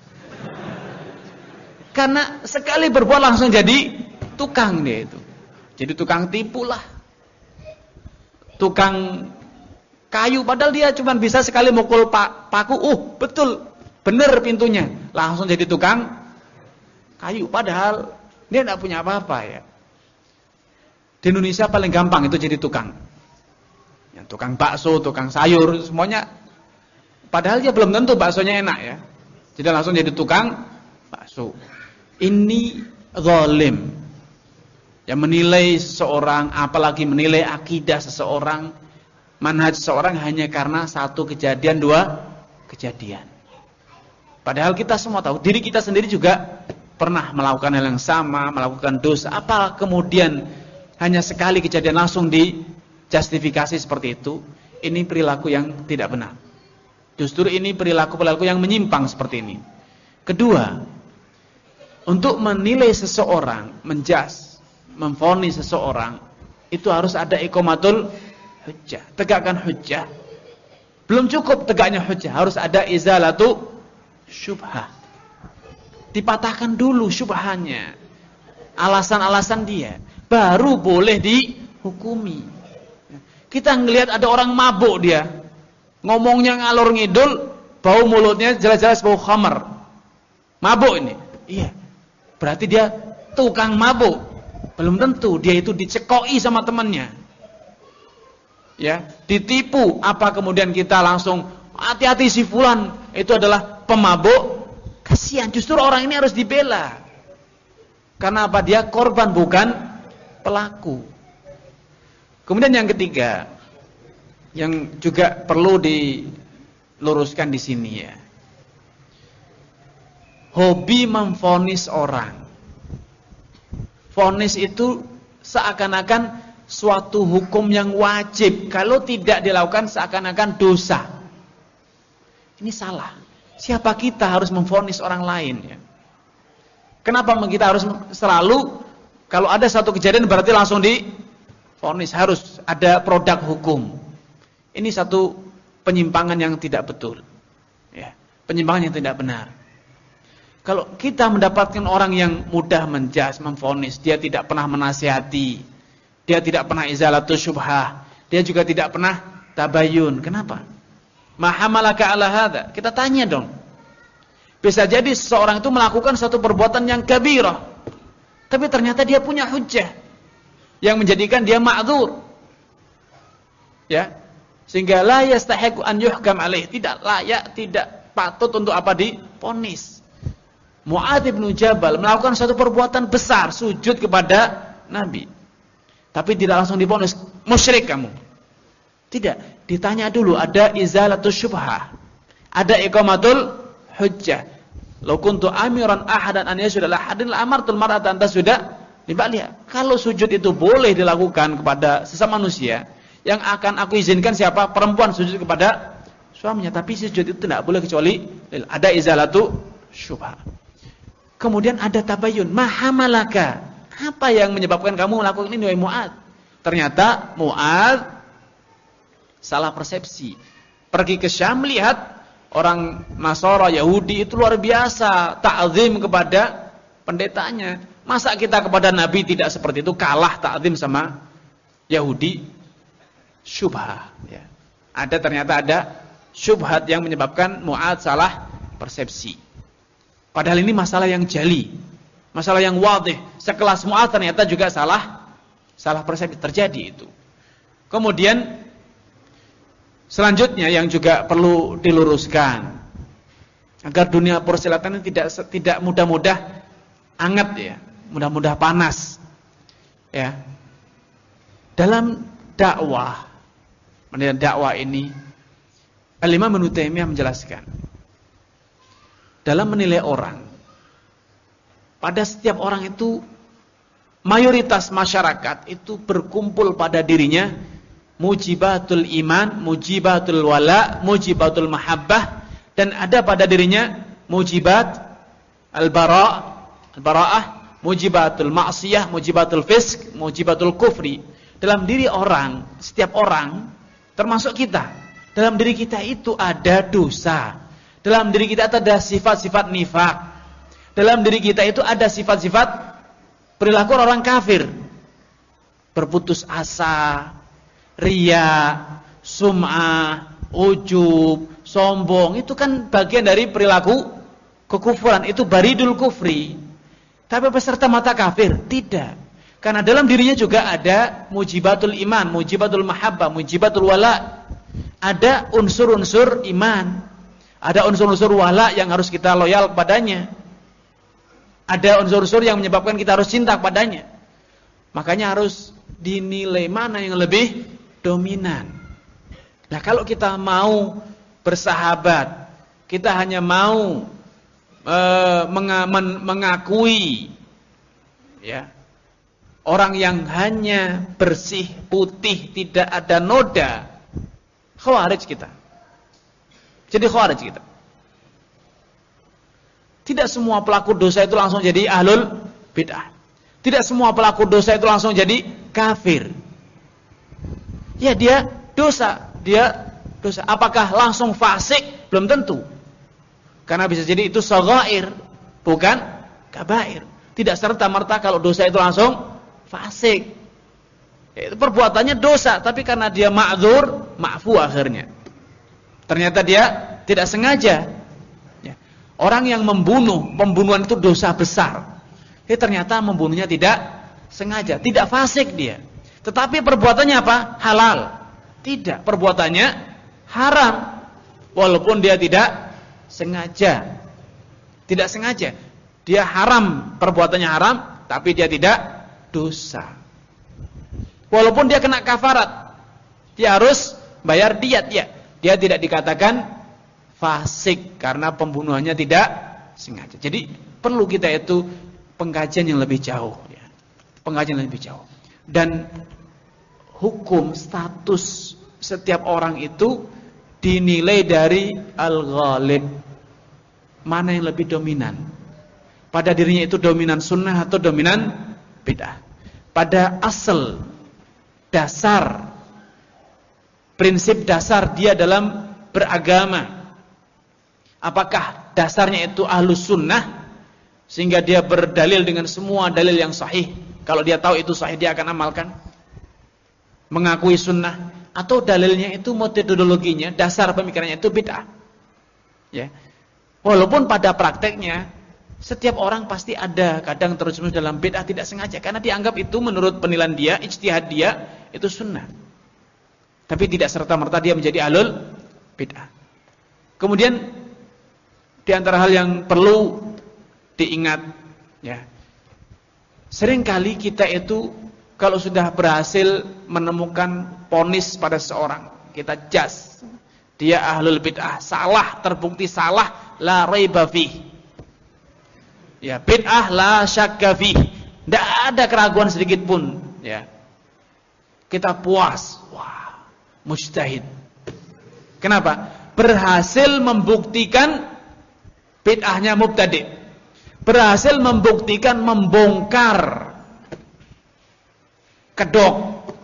Karena sekali berbuat langsung jadi tukang dia itu. Jadi tukang tipu lah. Tukang kayu, padahal dia cuma bisa sekali mukul paku. Uh, betul. Bener pintunya. Langsung jadi tukang kayu. Padahal dia tidak punya apa-apa ya. Di Indonesia paling gampang itu jadi tukang. Yang tukang bakso, tukang sayur, semuanya. Padahal dia belum tentu baksonya enak ya. Jadi langsung jadi tukang bakso. Ini zalim. Yang menilai seseorang, apalagi menilai akidah seseorang, manhaj seseorang hanya karena satu kejadian, dua kejadian. Padahal kita semua tahu, diri kita sendiri juga pernah melakukan hal yang sama, melakukan dosa. Apa kemudian hanya sekali kejadian langsung dijustifikasi seperti itu? Ini perilaku yang tidak benar. Justru ini perilaku-perilaku yang menyimpang seperti ini. Kedua, untuk menilai seseorang, menjas, memvonis seseorang, itu harus ada iqamatul hujjah, tegakkan hujjah. Belum cukup tegaknya hujjah, harus ada izalatu syubhah. Dipatahkan dulu syubhannya, alasan-alasan dia, baru boleh dihukumi. Kita ngelihat ada orang mabuk dia, ngomongnya ngalor ngidul, bau mulutnya jelas-jelas bau khamar. Mabuk ini. Iya. Berarti dia tukang mabuk. Belum tentu dia itu dicekoi sama temannya. Ya, ditipu. Apa kemudian kita langsung hati-hati si fulan itu adalah pemabuk? Kasihan, justru orang ini harus dibela. Karena apa? Dia korban bukan pelaku. Kemudian yang ketiga, yang juga perlu diluruskan di sini ya. Hobi memvonis orang. Vonis itu seakan-akan suatu hukum yang wajib. Kalau tidak dilakukan seakan-akan dosa. Ini salah. Siapa kita harus memvonis orang lain ya? Kenapa kita harus selalu kalau ada satu kejadian berarti langsung divonis? Harus ada produk hukum. Ini satu penyimpangan yang tidak betul. Ya, penyimpangan yang tidak benar. Kalau kita mendapatkan orang yang mudah menjas, memvonis, dia tidak pernah menasihati, dia tidak pernah izalatus syubhah, dia juga tidak pernah tabayun. Kenapa? Ma hamalaka ala hadza? Kita tanya dong. Bisa jadi seseorang itu melakukan satu perbuatan yang kabirah, tapi ternyata dia punya hujjah yang menjadikan dia ma'dzur. Ya. Sehingga la yastahiqu an yuhkam alaih, tidak layak, tidak patut untuk apa divonis. Mu'adz bin Jabal melakukan satu perbuatan besar, sujud kepada Nabi. Tapi tidak langsung divonis musyrik kamu. Tidak, ditanya dulu, ada izalatus syubhah, ada iqamatul hujjah. Law kuntu amiran ahadan an yasjuda la hadin la amartul mar'ata an tasjuda li ba'liha. Kalau sujud itu boleh dilakukan kepada sesama manusia, yang akan aku izinkan siapa? Perempuan sujud kepada suaminya, tapi sujud itu tidak boleh kecuali ada izalatu syubhah. Kemudian ada tabayun, mahamalaka, apa yang menyebabkan kamu melakukan ini wahai Mu'adz? Ternyata Mu'adz salah persepsi. Pergi ke Syam, lihat orang Nasara Yahudi itu luar biasa ta'zim kepada pendetanya. Masa kita kepada Nabi tidak seperti itu, kalah ta'zim sama Yahudi? syubhah. Ya. Ada ternyata ada syubhat yang menyebabkan Mu'adz salah persepsi. Padahal ini masalah yang jali, masalah yang wadih. Sekelas Mu'adz ternyata juga salah salah persepsi, terjadi itu. Kemudian selanjutnya yang juga perlu diluruskan agar dunia persilatan ini tidak tidak mudah-mudah anget ya, mudah-mudah panas. Ya. Dalam dakwah, mengenai dakwah ini Al-Imam Ibnu Taimiyah menjelaskan, dalam menilai orang, pada setiap orang itu mayoritas masyarakat itu berkumpul pada dirinya mujibatul iman, mujibatul wala, mujibatul mahabbah, dan ada pada dirinya mujibat al-bara, al-bara'ah, mujibatul ma'siyah, mujibatul fisk, mujibatul kufri. Dalam diri orang, setiap orang, termasuk kita, dalam diri kita itu ada dosa. Dalam diri kita itu ada sifat-sifat nifak. Dalam diri kita itu ada sifat-sifat perilaku orang kafir. Berputus asa, riya, sum'ah, ujub, sombong. Itu kan bagian dari perilaku kekufuran. Itu baridul kufri. Tapi peserta mata kafir? Tidak. Karena dalam dirinya juga ada mujibatul iman, mujibatul mahabbah, mujibatul wala. Ada unsur-unsur iman. Ada unsur-unsur wala yang harus kita loyal kepadanya. Ada unsur-unsur yang menyebabkan kita harus cinta kepadanya. Makanya harus dinilai mana yang lebih dominan. Nah, kalau kita mau bersahabat, kita hanya mau e, menga, men, mengakui ya, orang yang hanya bersih, putih, tidak ada noda, khawarij kita. Jadi khawarij kita. Tidak semua pelaku dosa itu langsung jadi ahlul bid'ah. Tidak semua pelaku dosa itu langsung jadi kafir. Ya, dia dosa, dia dosa. Apakah langsung fasik? Belum tentu. Karena bisa jadi itu shaghair, bukan kabair. Tidak serta-merta kalau dosa itu langsung fasik. Itu perbuatannya dosa, tapi karena dia ma'dzur, ma'fu akhirnya. Ternyata dia tidak sengaja. Ya. Orang yang membunuh, pembunuhan itu dosa besar. Tapi ternyata membunuhnya tidak sengaja, tidak fasik dia. Tetapi perbuatannya apa? Halal. Tidak, perbuatannya haram. Walaupun dia tidak sengaja. Tidak sengaja. Dia haram, perbuatannya haram, tapi dia tidak dosa. Walaupun dia kena kafarat, dia harus bayar diat ya. Dia tidak dikatakan fasik karena pembunuhannya tidak sengaja. Jadi perlu kita itu pengkajian yang lebih jauh ya. Pengkajian yang lebih jauh. Dan hukum status setiap orang itu dinilai dari al-ghalib. Mana yang lebih dominan? Pada dirinya itu dominan sunnah atau dominan bid'ah. Pada asal dasar, prinsip dasar dia dalam beragama, apakah dasarnya itu ahlus sunnah sehingga dia berdalil dengan semua dalil yang sahih? Kalau dia tahu itu sahih, dia akan amalkan, mengakui sunnah. Atau dalilnya itu metodologinya, dasar pemikirannya itu bid'ah ya. Walaupun pada prakteknya setiap orang pasti ada kadang terus-menerus dalam bid'ah tidak sengaja, karena dianggap itu menurut penilaian dia, ijtihad dia, itu sunnah. Tapi tidak serta-merta dia menjadi ahlul bid'ah. Kemudian di antara hal yang perlu diingat ya, seringkali kita itu kalau sudah berhasil menemukan vonis pada seorang, kita jas dia ahlul bid'ah, salah, terbukti salah, la raiba fih. Ya, bid'ah la syakka fih. Tidak ada keraguan sedikit pun ya. Kita puas. Wah, mujtahid. Kenapa? Berhasil membuktikan bid'ahnya mubtadi'. Berhasil membuktikan membongkar kedok,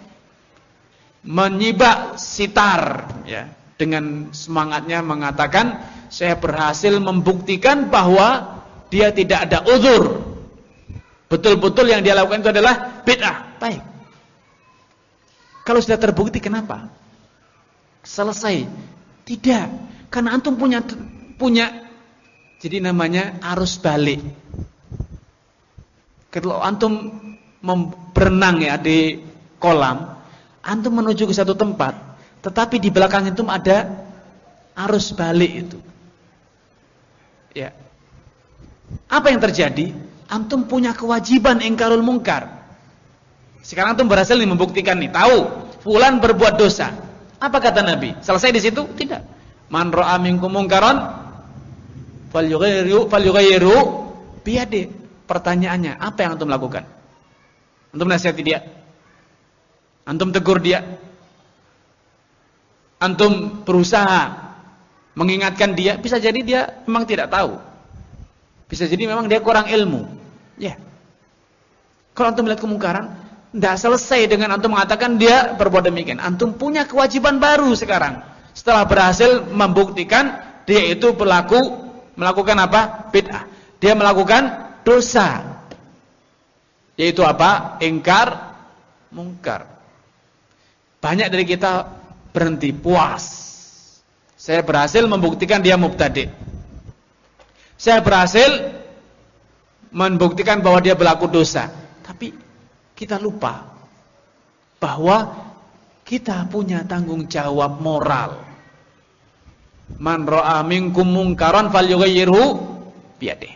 menyibak sitar ya, dengan semangatnya mengatakan saya berhasil membuktikan bahwa dia tidak ada uzur. Betul-betul yang dia lakukan itu adalah bid'ah. Baik. Kalau sudah terbukti kenapa? Selesai. Tidak. Karena antum punya punya jadi namanya arus balik. Kalau antum berenang ya di kolam, antum menuju ke satu tempat, tetapi di belakang itu ada arus balik itu. Ya. Apa yang terjadi? Antum punya kewajiban ingkarul mungkar. Sekarang antum berhasil nih membuktikan nih, tahu fulan berbuat dosa. Apa kata Nabi? Selesai di situ? Tidak. Man ra'a minkum mungkaran falyughayyiru falyughayyiru biyadihi. Pertanyaannya, apa yang antum lakukan? Antum nasihati dia? Antum tegur dia? Antum berusaha mengingatkan dia? Bisa jadi dia memang tidak tahu. Bisa jadi memang dia kurang ilmu. Ya. Kalau antum melihat kemungkaran, tidak selesai dengan antum mengatakan dia berbuat demikian. Antum punya kewajiban baru sekarang. Setelah berhasil membuktikan dia itu pelaku melakukan apa? Bid'ah. Dia melakukan dosa. Yaitu apa? Ingkar mungkar. Banyak dari kita berhenti, puas. Saya berhasil membuktikan dia mubtadi'. Saya berhasil membuktikan bahwa dia berlaku dosa. Tapi kita lupa bahwa kita punya tanggung jawab moral. Man ra'a minkum mungkaran falyughayyirhu biyadihi.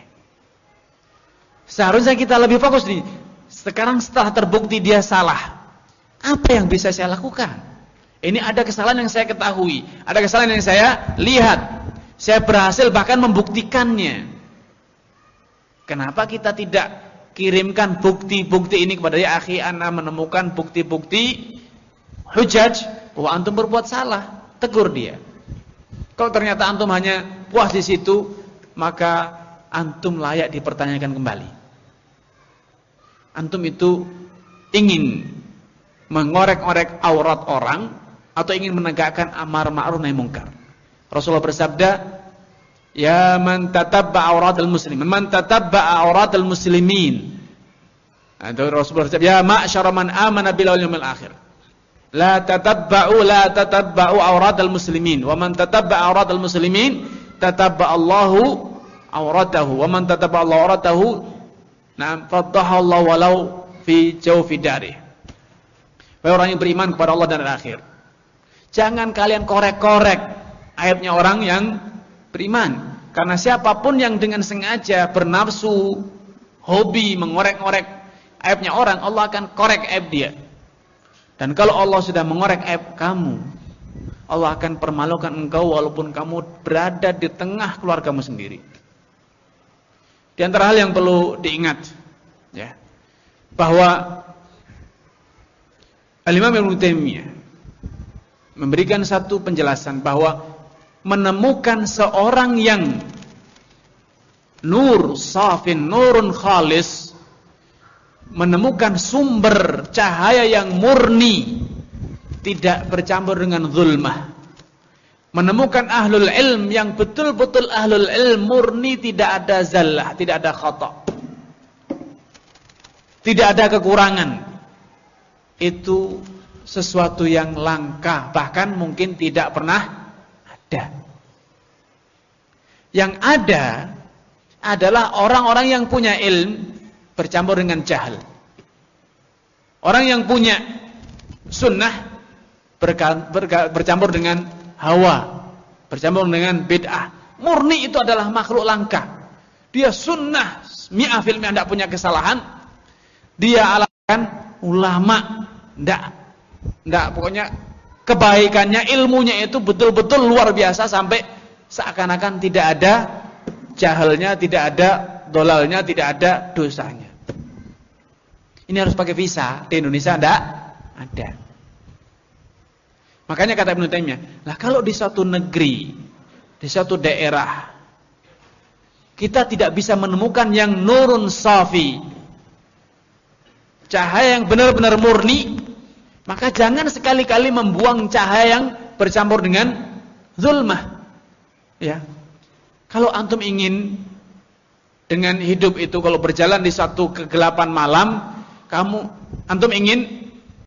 Seharusnya kita lebih fokus nih. Sekarang setelah terbukti dia salah, apa yang bisa saya lakukan? Ini ada kesalahan yang saya ketahui, ada kesalahan yang saya lihat. Saya berhasil bahkan membuktikannya. Kenapa kita tidak kirimkan bukti-bukti ini kepada dia? Akhi, ana menemukan bukti-bukti hujaj bahwa antum berbuat salah. Tegur dia. Kalau ternyata antum hanya puas di situ, maka antum layak dipertanyakan kembali. Antum itu ingin mengorek-orek aurat orang atau ingin menegakkan amar ma'ruf nahi munkar. Rasulullah bersabda, "Ya man tatabba auratal muslimin, man tatabba auratal muslimin." Atau Rasulullah bersabda, "Ya ma'syara man amana bil yaumil akhir, la tatabba'u la tatabba'u auratal muslimin, wa man tatabba auratal muslimin tatabba Allahu auratahu, wa man tatabba Allah auratahu na'am fadhaha Allah walau fi jawfi darih." Wahai orang yang beriman kepada Allah dan akhir, jangan kalian korek-korek aibnya orang yang beriman. Karena siapapun yang dengan sengaja bernafsu, hobi mengorek-ngorek aibnya orang, Allah akan korek aib dia. Dan kalau Allah sudah mengorek aib kamu, Allah akan permalukan engkau walaupun kamu berada di tengah keluargamu sendiri. Di antara hal yang perlu diingat, ya, bahwa Al-Imam Ibnu Taimiyah memberikan satu penjelasan bahwa menemukan seorang yang nur safin, nurun khalis, menemukan sumber cahaya yang murni, tidak bercampur dengan zulmah, menemukan ahlul ilm yang betul-betul ahlul ilm murni, tidak ada zallah, tidak ada khata', tidak ada kekurangan, itu sesuatu yang langka, bahkan mungkin tidak pernah ada. Yang ada adalah orang-orang yang punya ilm bercampur dengan jahil. Orang yang punya sunnah berka, berka, bercampur dengan hawa, bercampur dengan bid'ah. Murni itu adalah makhluk langka. Dia sunnah mi'ah fil mi'ah, tidak punya kesalahan. Dia alasan ulama, tidak, tidak, pokoknya kebaikannya, ilmunya itu betul-betul luar biasa sampai seakan-akan tidak ada jahilnya, tidak ada dolalnya, tidak ada dosanya. Ini harus pakai visa. Di Indonesia tidak ada. Makanya kata Ibnu Taimiyah, lah kalau di suatu negeri, di suatu daerah, kita tidak bisa menemukan yang nurun safi, cahaya yang benar-benar murni, maka jangan sekali-kali membuang cahaya yang bercampur dengan zulmah. Ya. Kalau antum ingin dengan hidup itu, kalau berjalan di satu kegelapan malam, kamu antum ingin